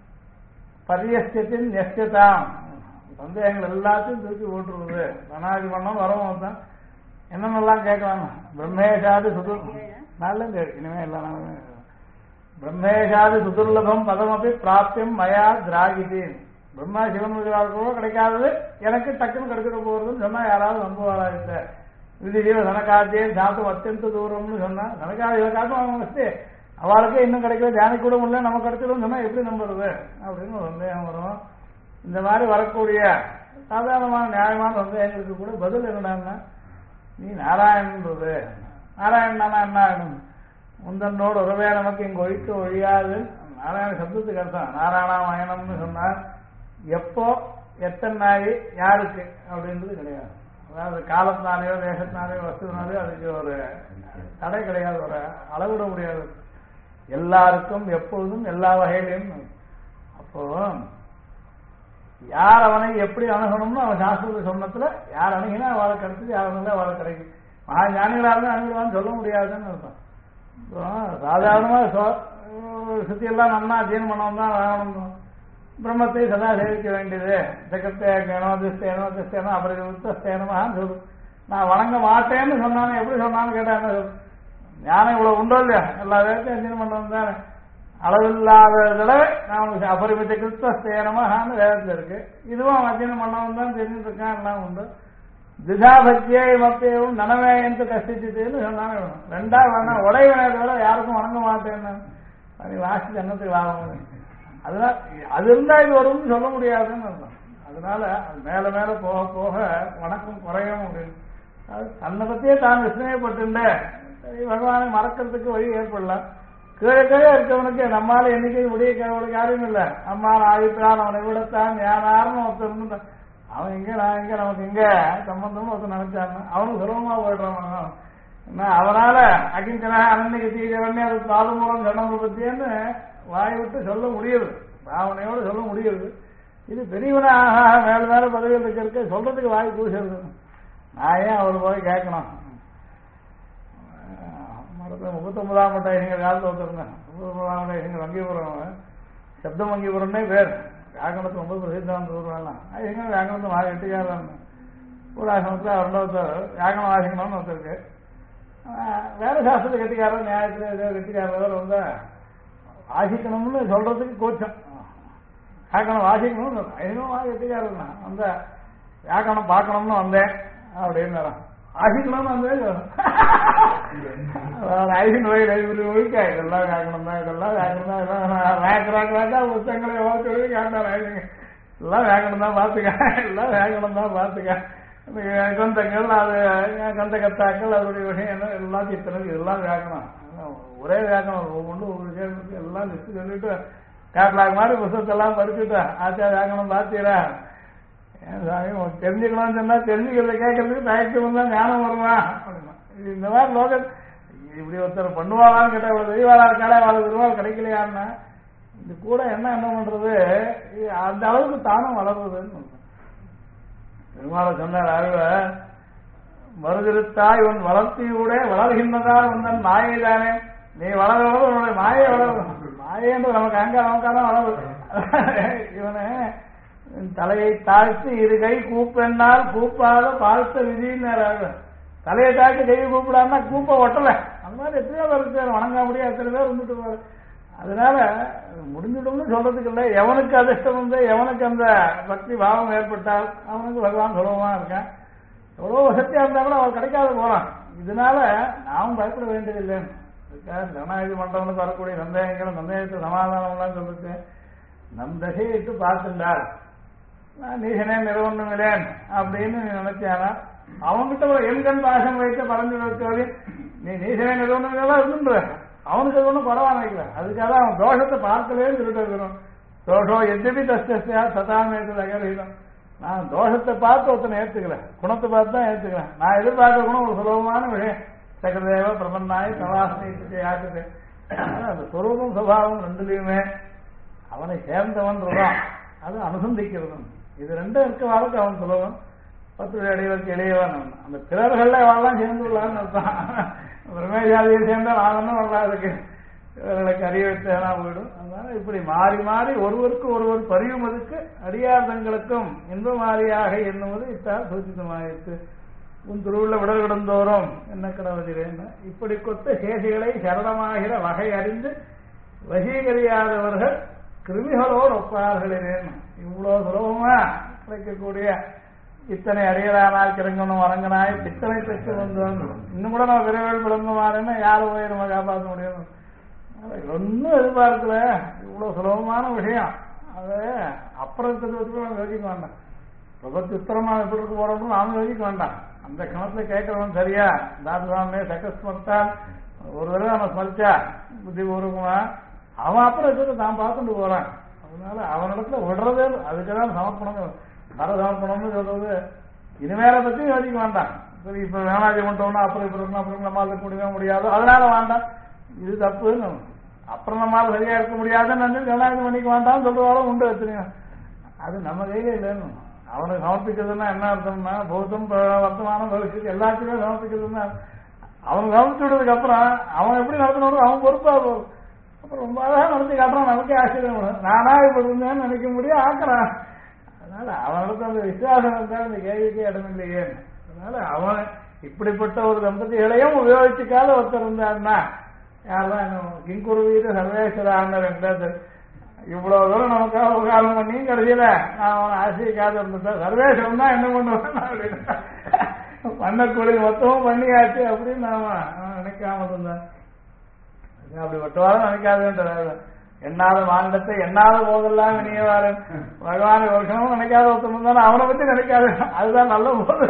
பரியஸ்தின் நெஸ்தான் சந்தேகங்கள் எல்லாத்தையும் தூக்கி போட்டுருவது. தனாதி பண்ணணும் வரவும் தான் என்னென்னலாம் கேட்கலாம். பிரம்மேஷாதி சுதுர் நாளும் இனிமே எல்லாம் பிரம்மேஷாதி சுதுர்லபம் பதமப்பி பிராப்தியம் மயா திராகிதேன். பிரம்மா சிவன் கூட கிடைக்காதது எனக்கு டக்குன்னு கிடைச்சிட போறதுன்னு சொன்னா யாராவது நம்புவாரா? இருக்க விதி ஜீவ தனக்காத்தியே சாத்தம் அத்தியந்த தூரம்னு சொன்னா தனக்காக இதை காட்டும் அவங்க வச்சு அவளுக்கே இன்னும் கிடைக்கல தியானிக்க கூட முடியல நம்ம கிடைச்சிடும் சொன்னா எப்படி நம்புறது அப்படின்னு ஒரு சந்தேகம் வரும். இந்த மாதிரி வரக்கூடிய சாதாரணமான நியாயமான சந்தேகங்களுக்கு கூட பதில் என்னடான்னா நீ நாராயணன்றது. நாராயணனா என்ன ஆகணும்? முந்தனோடு உறவே நமக்கு இங்க ஒழிக்க ஒழியாது. நாராயண சப்தத்துக்கு அர்த்தம் நாராயணமயனம்னு சொன்னார். எப்போ எத்தனை நாய் யாருக்கு அப்படின்றது கிடையாது. அதாவது காலத்தினாலேயோ தேசத்தினாலேயோ வசதினாலேயோ அதுக்கு ஒரு தடை கிடையாது, ஒரு அளவிட முடியாது. எல்லாருக்கும் எப்பொழுதும் எல்லா வகையிலையும். அப்போ யார் அவனை எப்படி அணுகணும்னு அவன் சாஸ்திர சொன்னத்துல யார் அணுகினா அவளுக்கு கிடைச்சது, யார் அணுகா அவளுக்கு கிடைக்கும். ஞானிகளா இருந்தா அணுகலான்னு சொல்ல முடியாதுன்னு அர்த்தம். சாதாரணமா சுத்தியெல்லாம் நன்னா அத்தியனம் பண்ணவும் தான் வாங்கணும். பிரம்மத்தை சதா சேவிக்க வேண்டியது. ஜகத்தேனோ திஸ்தேனோ திஸ்தேனோ அபரிதேனமான்னு சொல்லு. நான் வணங்க மாட்டேன்னு சொன்னானே எப்படி சொன்னான்னு கேட்டா என்ன சொல்லு? ஞானம் இவ்வளவு உண்டோ இல்லையா? எல்லா வேலைக்கும் அத்தியனம் பண்ணணும் தானே. அளவில்லாத தடவை நான் அபரிமித கிருத்தேனமான்னு வேதத்தில் இருக்கு. இதுவும் அத்தியனம் பண்ணவும் தான் தெரிஞ்சுட்டு இருக்கான். எல்லாம் உண்டு. திசாபத்தியை மத்தையும் நனவே என்று கஷ்டிச்சுன்னு சொன்னாங்க. 2ஆவது வேணா உடையவினோட யாருக்கும் வணங்க மாட்டேன்னு வாசி எண்ணத்துக்கு லாபம். அதனால அது இருந்தா இது வரும்னு சொல்ல முடியாதுன்னு அர்த்தம். அதனால அது மேல மேல போக போக வணக்கம் குறையும் அப்படின்னு. அது தன்னை பத்தியே தான் விஸ்மயப்பட்டு பகவானை மறக்கிறதுக்கு வழி ஏற்படலாம். கீழே கீழே இருக்கவனுக்கு நம்மால எண்ணிக்கை முடிய அவனுக்கு யாரும் இல்லை. அம்மான் ஆதித்தான் அவனை விடத்தான் யாரும் ஒருத்தர் அவன் எங்க நான் எங்க நமக்கு எங்க சம்பந்தமும் ஒருத்தர் நினைச்சான் அவனுக்கு சுலபமா போயிடுறான். அவனால அகிஞ்சனா அன்னைக்கு தீரவனே அது பாது மூலம் சொன்னவங்க பத்தியன்னு வாய் விட்டு சொல்ல முடியுது, பாவனையோடு சொல்ல முடியுது. இது பெரியவனாக மேல மேல பதவியில் இருக்க சொல்றதுக்கு வாய் கூசுறது. நான் ஏன் அவர் போய் கேட்கணும்? 39ஆம் மட்ட எங்கள் காலத்தில் வந்துருங்க. 39ஆம் மட்ட எங்கள் வங்கிபுரம் சப்தம் வங்கிபுரம்னே பேர். வியாக்கணத்து ரொம்ப பிரசித்தம் சொல்றாங்க. எங்க வியாக்கணத்து வாங்க எட்டுக்காரன் பூராசனத்தில் 2வது வியாக்கணம் வாசிக்கணும்னு ஒருத்தருக்கு. வேற சாஸ்திரத்தை கட்டிக்காரன் நியாயத்தில் ஏதோ கட்டிக்காரர் வந்து வாசிக்கணும்னு சொல்றதுக்கு கோச்சம். வியாக்கணம் வாசிக்கணும்னு இன்னும் கட்டிக்காரன் அந்த வியாக்கணம் பார்க்கணும்னு வந்தேன் அப்படின்னு வாசிக்கணும்னு வந்தேன். ஐசின் வயல் ஒழிக்கா இதெல்லாம் வியாக்கணம் தான், இதெல்லாம் வியாக்கணம் தான், இதெல்லாம் வேக்கா புத்தகங்களை எவ்வளோ கேட்டார். எல்லாம் வியாக்கணம் தான் பார்த்துக்க, எல்லாம் வியாக்கணம் தான் பார்த்துக்க. கந்தங்கள் அது கந்த கத்தாக்கள் அதனுடைய விஷயம் என்ன எல்லாத்தையும் இத்தனை இதெல்லாம் வியாக்கணம். ஒரே வியாக்கணம் ஒவ்வொன்று ஒவ்வொரு கேள்விக்கு எல்லாம் லிஸ்ட் சொல்லிட்டு கேட்லாக் மாதிரி புத்தகத்தெல்லாம் படிச்சுட்டா ஆச்சா வியாக்கணம் பார்த்தீரா ஏன் சாமி தெரிஞ்சுக்கணும்னு சொன்னா தெரிஞ்சுக்கிறத கேட்கறதுக்கு தயக்கம் தான் ஞானம் வருமா அப்படின்னா. இந்த மாதிரி லோகம் இப்படி ஒருத்தர் பண்ணுவாளான்னு கேட்டா இவ்வளவு தெரியவாளா இருக்காளா அவ்வளவு திருவாள் கிடைக்கலையான்னா இது கூட என்ன பண்றது? அந்த அளவுக்கு தானும் வளர்றதுன்னு பெருமாளை சொன்னார். அறிவ மறுதிருத்தா இவன் வளர்த்தியூட வளர்கின்றதால் வந்தன் நாயை தானே நீ வளர உன்னுடைய மாயை வளரும். மாயேன்று நமக்கு அங்க நமக்கான வளரும். இவனு தலையை தாழ்த்தி இரு கை கூப்பென்னால் கூப்பாத பார்த்த விதின்னு தலையை தாழ்த்தி கையை கூப்பிடாம கூப்ப ஒட்டல. அந்த மாதிரி எத்தனையோ பேர் இருக்காரு, வணங்க முடியாது எத்தனை பேர் வந்துட்டு பாரு. அதனால முடிஞ்சிடும்னு சொல்றதுக்கு இல்லை. எவனுக்கு அதிர்ஷ்டம் வந்து எவனுக்கு அந்த பக்தி பாவம் ஏற்பட்டால் அவனுக்கு பகவான் சுலபமா இருக்கான். எவ்வளவு வசதியா இருந்தா கூட அவன் கிடைக்காத போறான். இதனால நாமும் பயப்பட வேண்டியதில்லை. ஜனநாயக மன்றவனுக்கு வரக்கூடிய சந்தேகத்தை சமாதானம்லாம் சொல்லிட்டு நம் தசையிட்டு பார்த்துட்டார். நான் நீசனே நிறுவனமில்லேன் அப்படின்னு நீ நினைச்சானா அவன்கிட்ட ஒரு எண்கண் பாசம் வைத்த பறந்து வைத்தோடு நீ நீசனே நிறுவனமில்லாம் இருந்துன்ற அவனுக்கு அது ஒன்றும் குறவா வைக்கல. அதுக்காக அவன் தோஷத்தை பார்க்கவே சொல்லிட்டு இருக்கணும். தோஷம் எதிர்ப்பு தஸ்தியா சதாமேற்றது அகரீதம். நான் தோஷத்தை பார்த்து ஒருத்தனை ஏற்றுக்கல, குணத்தை பார்த்து தான் ஏற்றுக்கிறேன். நான் எதிர்பார்க்க குணம் ஒரு சுலபமான விஷயம். சக்கரதேவ பிரபன்னாய் பிரவாசனை ஆக்குது. அந்த சுரூபம் சுபாவம் ரெண்டுலையுமே அவனை சேர்ந்தவன் தான் அது அனுசந்திக்கிறதும். இது ரெண்டும் இருக்க வாழ்க்கை அவன் சுலபம். 10 அடிகளுக்கு இளையவன். அந்த பிறர்கள்ல அவெல்லாம் சேர்ந்து உள்ளான்னு அர்த்தம். பிரமேஜாதியை சேர்ந்தால் ஆகணும் வராதுக்கு இவர்களுக்கு அறிய வைத்தா போயிடும். அதனால இப்படி மாறி மாறி ஒருவருக்கு ஒருவர் பரியுமதுக்கு அடியார்தங்களுக்கும் இன்பமாரியாக எண்ணுவது இத்தால் சூச்சிதமாயிற்று. உன் திருவுள்ள விடல் கிடந்தோறும் என்ன கடவுதிரேன் இப்படி கொத்த சேஷிகளை சரணமாகிற வகை அறிந்து வசீகரியாதவர்கள் கிருமிகளோடு ஒப்பார்களேன். இவ்வளவு சுலபமா கிடைக்கக்கூடிய இத்தனை அடியலானால் கிறங்கணும் அரங்கனாய் இத்தனை பெற்று வந்தோம். இன்னும் கூட நம்ம விரைவில் விளங்குமாறுன்னு யாரும் போய் நம்ம காப்பாற்ற முடியும். ஒன்னும் எதிர்பார்க்கல. இவ்வளவு சுலபமான விஷயம். அது அப்புறத்தை நம்ம யோசிக்க வேண்டாம். பிரபத்தி உத்தரமா எப்படி இருக்க போறோம்னு நாம யோசிக்க வேண்டாம். அந்த கணத்துல கேட்கறவன் சரியா தாத்துவாமே சக்கஸ்மர்த்தான் ஒரு தடவை நம்ம ஸ்மரிச்சா புத்திபூர்வமா அவன் அப்புறம் தான் பார்த்துட்டு போறான். அதனால அவனிடத்துல விடுறதே அதுக்குதான் சமர்ப்பணம். மர சமர்ப்பணம்னு சொல்றது இனிமேல பத்தி யோசிக்க வேண்டாம். சரி இப்ப வேணாஜி கொண்டோம்னா அப்புறம் இப்ப இருக்கணும் அப்புறம் நம்மளால முடியவே முடியாது அதனால வேண்டாம் இது தப்புன்னு அப்புறம் நம்மளால சரியா இருக்க முடியாதுன்னு வேணாஜி பண்ணிக்க வேண்டாம்னு சொல்றதாலும் உண்டு வச்சுருங்க. அது நம்ம கையில இல்லைன்னு. அவனுக்கு சமர்ப்பிக்கிறதுனா என்ன அர்த்தம்னா பௌத்தம் வர்த்தமானம் பவிஷ்யத்து எல்லாத்தையுமே சமர்ப்பிக்கிறதுனா அவனுக்கு சமர்ப்பிச்சு விட்டதுக்கு அப்புறம் அவன் எப்படி நடத்தணும் அவன் பொறுப்பா போகும். அப்புறம் ரொம்ப அழகா நடத்தி காட்டுறான். நமக்கே ஆச்சரியம். நானா இப்படி இருந்தேன்னு நினைக்க முடியும் ஆக்குறான். அதனால அவனுக்கு அந்த விசுவாசம் இருந்தால் இந்த கேள்விக்கே இடமில்லையே. அதனால அவன் இப்படிப்பட்ட ஒரு தம்பதிகளையும் உபயோகிச்சுக்காத ஒருத்தர் இருந்தான்னா யாரெல்லாம் கிங்குருவீர சர்வேஸ்வரான்னு ரெண்டாவது இவ்வளவு தூரம் நமக்காக உபகாரம் பண்ணி கடைசியில நான் அவனை ஆசைக்காத இருந்துட்டேன். சர்வேஸ்வரம் தான் என்ன பண்ணுவேன் அப்படின்னு பண்ணக்கூடிய மொத்தமும் பண்ணியாச்சு அப்படின்னு நாம நினைக்காம இருந்தேன். அப்படி ஒட்டுவாரம் நினைக்காதுன்றது எண்ணாத மாநிலத்தை எண்ணாத போதெல்லாம் இனியவாரு பகவான் வருஷமும் நினைக்காத ஒருத்தர் இருந்தாலும் அவனை பத்தி நினைக்காது. அதுதான் நல்ல போது.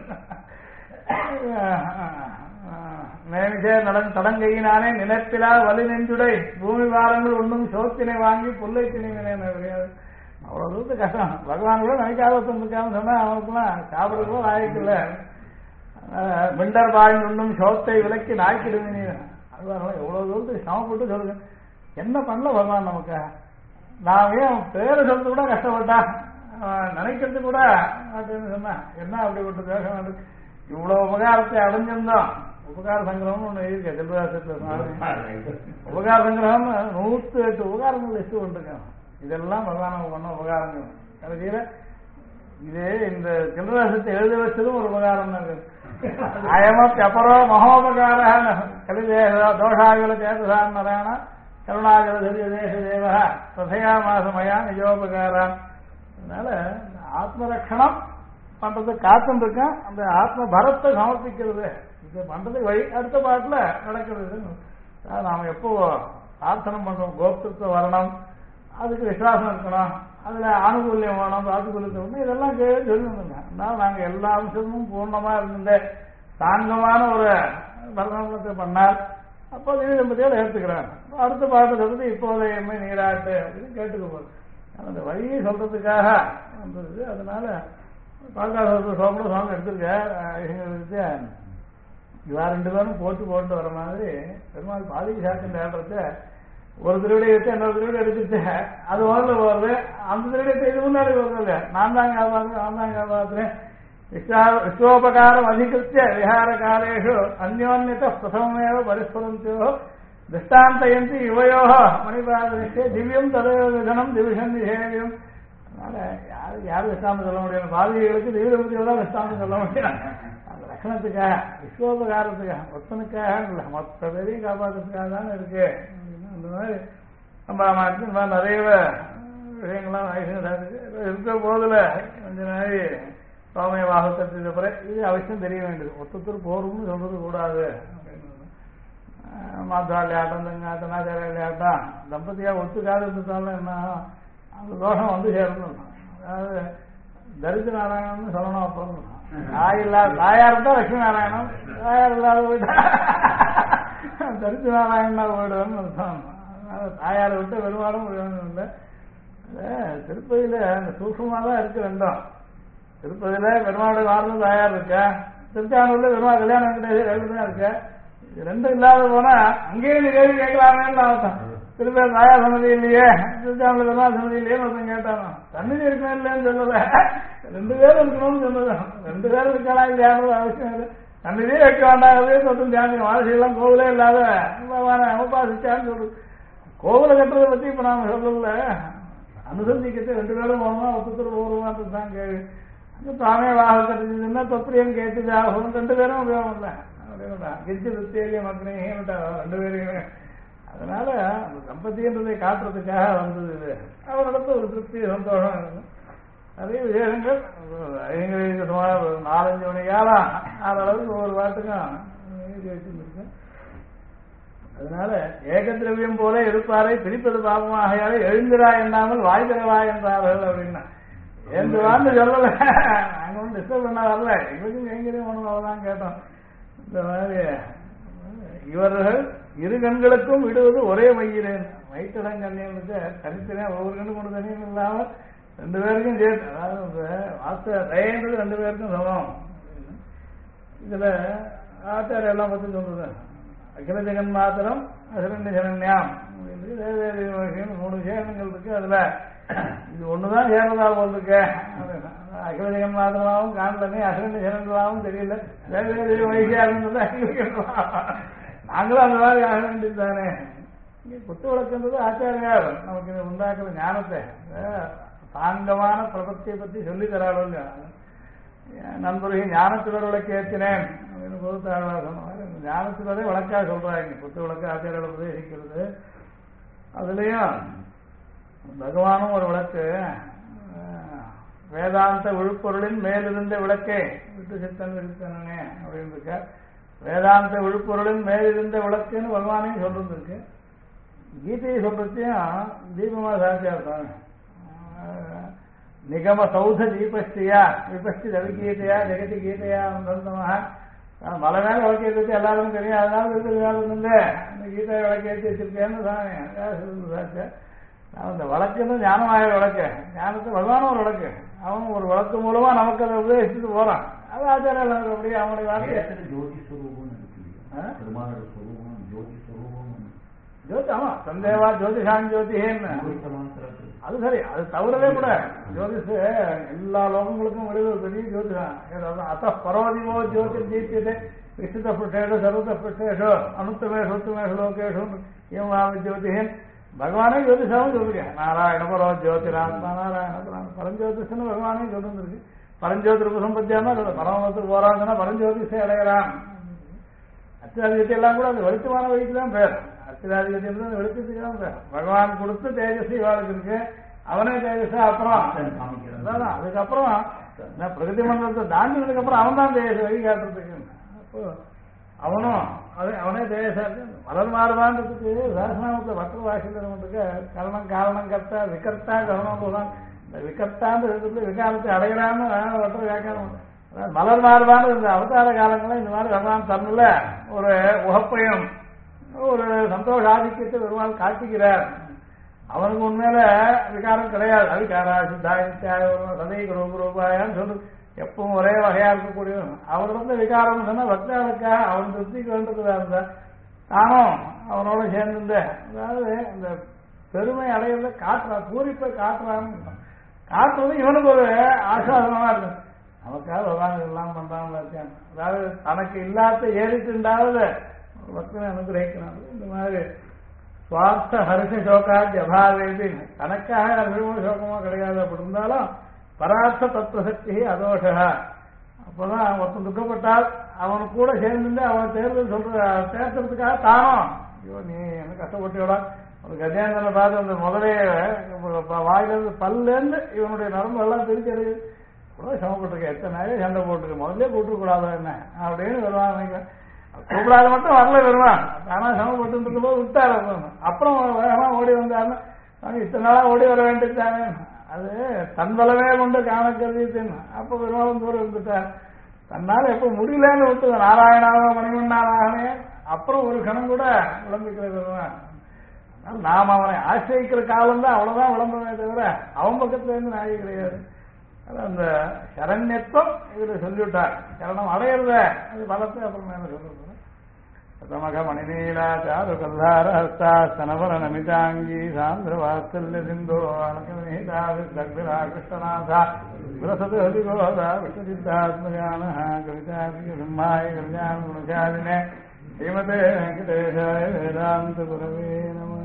மேனிசே நடன் தடங்கையினானே நிலத்திலா வலி நெஞ்சுடை பூமி வாரங்கள் ஒன்றும் சோத்தினை வாங்கி புல்லை திணிவினேன். அவ்வளவு தூரத்து கஷ்டம். பகவான் கூட நினைக்காத ஒருத்தன் இருக்கான்னு சொன்னா அவனுக்குலாம் சாப்பிடுறது கூட ஆயிக்கல. மிண்டர் பாய் ஒன்றும் சோத்தை விலக்கி நாய்க்கிடுவினே. அதுதான் எவ்வளவு தூரத்துக்கு சமப்பட்டு சொல்லுங்க. என்ன பண்ணல பகவான் நமக்கு? நான் ஏன் பேரை சொல்றது கூட கஷ்டப்பட்டா நினைக்கிறது கூட அப்படின்னு சொன்னா என்ன அப்படிப்பட்ட தேசம். இவ்வளவு உபகாரத்தை அடைஞ்சிருந்தோம். உபகார சங்கிரகம் ஒண்ணு இருக்கு செல்வராசத்துல. உபகார சங்கிரகம் 108 உபகாரங்கள் லிஸ்ட் கொண்டிருக்கேன். இதெல்லாம் பகவான் பண்ண உபகாரங்கள். கடைசியில இது இந்த செல்வராசத்தை எழுத வச்சதும் ஒரு உபகாரம் தான் இருக்கு. அயமப்பரோ மகோபகார கலிதே தோஷாகல சேதசான் நாராயண கருணாகர சரிய தேச தேவ தசையா மாசமயா நிஜோபகாரம். அதனால ஆத்மரட்சணம் பண்றது காத்துன்னு இருக்கேன். அந்த ஆத்ம பரத்தை சமர்ப்பிக்கிறது இது பண்றதுக்கு வழி அடுத்த பாட்டுல நடக்கிறது. நாம எப்போ பிரார்த்தனை பண்றோம் கோப்திருத்த வரணும், அதுக்கு விசுவாசம் இருக்கணும், அதுல ஆணுகூல்யம் வேணும், ஆத்துகூல்யத்தை வேணும், இதெல்லாம் சொல்லணுங்க. அதனால நாங்க எல்லா அம்சமும் பூர்ணமா இருந்த சாங்கமான ஒரு பரதத்தை பண்ணால் அப்போ தம்பதியோட ஏற்றுக்கிறாங்க. அடுத்த பாட்டு சொல்றது இப்போதையுமே நீராட்டு அப்படின்னு கேட்டுக்க போகுது. அந்த வழியை சொல்றதுக்காக வந்தது. அதனால பாதுகாப்பு சோப்பட சாமி எடுத்திருக்க இவா 2 பேரும் போட்டு வர மாதிரி பெருமாள் பாதிக்கு சாக்கின்ற ஏற்றத்தை ஒரு திருவிடை எடுத்து இன்னொரு திருவிடை எடுத்துட்டு அது ஓரல போறது. அந்த திருவிடை இது முன்னாடி போறது நான் தான் காப்பாற்றுறேன். விஸ்வோபகாரம் அதிகிருத்திய விஹார காலேஷு அந்யோன்யத பிரசவமேவ பரிஸ்புரந்தியோ திருஷ்டாந்தயந்தி யுவயோ மணிபாதே திவ்யம் ததேவ விதனம் திவிஷன் நிஷேவியம். அதனால யாரும் விஷ்டாந்தம் சொல்ல முடியாது. பாதிகளுக்கு தெய்வபதியோட தான் விஷ்டாந்தம் சொல்ல முடியாது. அந்த லட்சணத்துக்காக விஸ்வோபகாரத்துக்காக ஒத்தனுக்காக இல்லை, மொத்த பேரையும் காப்பாற்றுறதுக்காக தானே இருக்கு. அந்த மாதிரி நம்ம நிறைய விஷயங்கள்லாம் இருக்கிற போதுல கொஞ்ச நாள் சோமைய வாகத்தத்துக்கு பிறகு இது அவசியம் தெரிய வேண்டியது. ஒருத்தர் போரும்னு சொல்றது கூடாது அப்படின்னு. மாத்தாளி ஆட்டம் தங்காட்டம் நாச்சாரி ஆட்டம் தம்பதியாக ஒத்துக்காது இருந்துட்டாலும் என்ன அந்த தோஷம் வந்து சேரணும். அதாவது தரித்திர நாராயணம்னு சொல்லணும். அப்புறம் தாய் இல்லாத தாயா இருந்தா லட்சுமி நாராயணம், தாயார் இல்லாத போயிட்டா தரித்திர நாராயணனா போயிடுவேன்னு அர்த்தம். அதனால தாயாரை விட்டு பெருமாளும் வேணும் இல்லை. திருப்பதியில அந்த சூக்ஷமா தான் இருக்கு ரெண்டும். திருப்பதியில பெருமாளுடைய வாரதும் தாயார் இருக்கா, திருச்சானூர்ல பெருமாள் கல்யாணம் வெங்கடேஸ்வரர் தான் இருக்கா. இது ரெண்டும் இல்லாத போனா அங்கேயே நீ கேள்வி கேட்கலாமேன்னு அர்த்தம். திருப்பி தாயார் சன்னதி இல்லையே, திருச்சானூர்ல பெருமாள் சன்னதி இல்லையே ஒருத்தன் கேட்டானோ. சன்னதி இருக்கணும் இல்லைன்னு சொல்லல, 2 பேரும் இருக்கணும்னு சொன்னதான். 2 பேரும் இருக்கலாம் இல்லையானது அவசியம் இல்லை. சன்னதியே வைக்க வேண்டாம் சொல்லும் தியானம். வாழ்க்கையெல்லாம் கோவிலே இல்லாத உபாசிச்சான்னு சொல்றது. கோவிலை கட்டுறதை பத்தி இப்ப நாம சொல்லல, அனுசந்திக்கிட்டு 2 பேரும் போனோமா ஒருத்தர் போடுவான்றது தான் கேள்வி. அங்கே தானே வாக கட்டுச்சுன்னா தொத்திரியம் கேட்டுது ஆகும். 2 பேரும் உபயோகம் இல்லை. கிரிச்சு திருத்தியிலே மக்களையும் 2 பேரையுமே. அதனால அந்த தம்பதின்றதை காட்டுறதுக்காக வந்தது இது. அவரிடத்து ஒரு திருப்தி சந்தோஷம் இருக்கும். நிறைய விசேஷங்கள் 4-5 மணி காலம் அளவுக்கு ஒவ்வொரு பாட்டுக்கும் எழுதி வச்சுருக்கு. அதனால ஏகதிரவியம் போல இருப்பாரை பிரிப்பது பாபமாகையாலே எழுந்திரா எண்ணாமல் வாய் திறவா என்றார்கள் அப்படின்னா எழுந்துவான்னு சொல்லல. நாங்க ஒன்றும் டிஸ்டர்ப் பண்ண வரல, எங்களுக்கும் எங்கேயும் ஒன்று அவ்வளோதான் கேட்டோம். இந்த மாதிரி இவர்கள் 2 கண்களுக்கும் விடுவது ஒரே மையிலேன் மைத்தடம் கண்ணியனுக்கு தனித்தனியாக ஒவ்வொரு கண்ணு கொண்டு தனியும் இல்லாமல் 2 பேருக்கும் சேர்த்து, அதாவது வாஸ்த தயன்றது 2 பேருக்கும் சமம். இதுல ஆச்சாரம் எல்லாம் பத்தி சொல்றது அகில ஜெகன் மாத்திரம் அகிரண்ய ஜனன்யாம் 3 சேனங்கள் இருக்கு. அதுல இது ஒண்ணுதான் சேர்ந்ததா போல் இருக்கு. அகில ஜெகன் மாத்திரமாவும் காணலனே அகிரண்ய ஜனங்களாவும் தெரியல. வேறு வயசியா இருந்தது நாங்களும் அந்த மாதிரி ஆக வேண்டியது தானே. இங்கே குத்து வழக்குன்றது ஆச்சாரியார் நமக்கு உண்டாக்குற ஞானத்தை சாங்கமான பிரபத்தியை பத்தி சொல்லி தராளும். நண்பர்கள் ஞானத்துடர் விளக்கு ஏற்றினேன் அப்படின்னு பொறுத்தாழ்வார் சொன்ன மாதிரி ஞானத்துடரே வழக்காக சொல்றாங்க. குத்து விளக்கு ஆச்சாரியோட உபதேசிக்கிறது. அதுலயும் பகவானும் ஒரு விளக்கு, வேதாந்த விழுப்பொருளின் மேலிருந்த விளக்கே விட்டு சித்தன் விழுத்தனே அப்படின்னு இருக்க. வேதாந்த விழுப்பொருளின் மேலிருந்த விளக்குன்னு பகவானையும் சொல்லிருக்கு. கீதையை சொல்றதையும் தீபமா சாட்சியார்த்தாங்க. நிகம சௌத தீபஸ்தியா விபஸ்தி தவிகீதையா ஜெகதி கீதையா சொந்தமாக மலை மேல விளக்கேற்றி எல்லாருக்கும் தெரியும். அதனால இருந்து இந்த கீதையை விளக்கேற்றி வச்சிருக்கேன்னு சாட்சியா. அந்த வழக்குன்னு ஞானமாய வழக்கு, ஞானத்தை பகவானும் ஒரு வழக்கு, அவன் ஒரு வழக்கு மூலமா நமக்கு அதை உபதேசிச்சுட்டு போறான். அது ஆச்சாரம் அப்படியே அவனுடைய வார்த்தை ஜோதி ஸ்வரூபம். ஜோதி ஆமா சந்தேவா ஜோதிஷான் ஜோதிஹேன்னு அது சரி. அது தவிரவே கூட ஜோதிஷ எல்லா லோகங்களுக்கும் வெளியில் ஒரு பெரிய ஜோதிஷம். அத்த பரவதிமோ ஜோதி ஜீத்தியதே விசித புருஷேஷு சர்வத புருஷேஷு அனுத்தமேஷு உத்தமேஷு லோகேஷு இவன் ஜோதிஹேன் பகவானே ஜோதிஷாவும் சொல்லிருக்கேன். நாராயண பரவ ஜோதிராத்மா நாராயண பரஞ்சோதிஷன்னு பகவானே சொல்லிருக்கு. பரஞ்சோதி உபசம்பத்தியானா பரமத்துக்கு போறாங்கன்னா பரஞ்சோதிஷை அடையறான். அத்தியாதிகத்தை எல்லாம் கூட அந்த வெளிச்சமான வழிக்கு தான் பேர். அத்தியாதிகத்தை வெளிச்சத்துக்கு தான் பேர். பகவான் கொடுத்து தேஜஸ்வி வாழ்க்கை இருக்கு, அவனே தேஜஸா. அப்புறம் அதுக்கப்புறம் பிரகதி மண்டலத்தை தாண்டினதுக்கு அப்புறம் அவன் தான் தேஜஸ் வழி காட்டுறதுக்கு. அப்போ அவனும் அவனே தேஜஸா இருக்கு. மலர் மாறுபான்றதுக்கு சாசனாமத்தை வக்கர வாசிக்கிறவனுக்கு கரணம் காரணம் கர்த்தா விகர்த்தா கரணம் போதான். இந்த விகர்த்தான்னு விகாரத்தை அடையலான்னு வட்டர வியாக்கியானம். மலர் மாறுபான்னு இந்த அவதார காலங்களில் இந்த மாதிரி பகவான் தன்னுள்ள ஒரு உகப்பையும் ஒரு சந்தோஷ ஆதிக்கத்தை பெருமாள் காட்டுகிறார். அவனுக்கு உண்மையில விகாரம் கிடையாது. அவிகாரா சித்தாய சதை குரூபாயான்னு சொல்லு எப்பவும் ஒரே வகையா இருக்கக்கூடியவன். அவர் வந்து விகாரம் சொன்னா பக்தர்களுக்காக அவன் திருப்திக்கு வேண்டதுதா இருந்தா நானும் அவனோட சேர்ந்து அதாவது இந்த பெருமை அடையிறத காட்டுறான், பூரிப்பை காட்டுறான்னு காட்டுறது இவனுக்கு ஒரு ஆசுவாசமா இருக்கும். நமக்காக பகவான் எல்லாம் பண்றாங்களா இருக்கான். அதாவது தனக்கு இல்லாத ஏறிட்டு உண்டாவது பக்தனை அனுகிரகிக்கிறாங்க. இந்த மாதிரி சுவார்த்த ஹர்ஷ சோகாதி அபாவேதி தனக்காக ஹர்ஷமோ சோகமோ கிடையாது அப்படி இருந்தாலும் பரார்த்த தத்துவசக்தி அதோஷா. அப்பதான் ஒருத்தன் துக்கப்பட்டால் அவனு கூட சேர்ந்து அவன் தேர்தல் சேர்த்துறதுக்காக தானும் ஐயோ நீ என்ன கஷ்டப்பட்டு விட ஒரு கஜேந்திரனை பார்த்து அந்த முதலே வாயிலிருந்து பல்லேருந்து இவனுடைய நரம்பு எல்லாம் பிரிக்கிறது கூட சமப்பட்டிருக்க எத்தனை நாளே சண்டை போட்டுருக்கு முதல்ல கூப்பிடக்கூடாதா என்ன அப்படின்னு வருவான் நினைக்கிறேன். கூப்பிடாத மட்டும் வரல வருவான் தானா சமப்பட்டு இருக்கும்போது விட்டாரு. அப்புறம் வேகமா ஓடி வந்தாருன்னு இத்தனை நாளா ஓடி வர வேண்டியதுதானே அது தன் பலமே கொண்டு காண கருதித்தேன். அப்ப பெருமாளும் தூரம் இருந்துட்டார். தன்னால எப்ப முடியலன்னு விட்டு நாராயணாவோ மணிமன்னாராகனே அப்புறம் ஒரு கணம் கூட விளம்பிக்கிற பெருமான். நாம் அவனை ஆசிரியிக்கிற காலம் தான் அவ்வளவுதான் விளம்பரமே தவிர அவன் பக்கத்துல இருந்து நாயகி கிடையாது. அந்த சரண்யத்துவம் இதுல சொல்லிவிட்டார். சரணம் அடையிறத அது பலத்தை அப்புறம் என்ன சொல்றது தமக மணிநீலா சாரு கல்லாரஹஸ்தா ஸ்தனபர நமிதாங்கி சாந்திர வாத்சல்ய சிந்தோ அனகமேதா வித்தக்பிரா கிருஷ்ணநாதா விரசது ஹரிகோதா விஷ்ணுசித்தாத்மஜான கவிதாத்மிக சிம்மாய கல்யாண குணசாலினே ஸ்ரீமதே வெங்கடேஷாய வேதாந்த குரவே நம.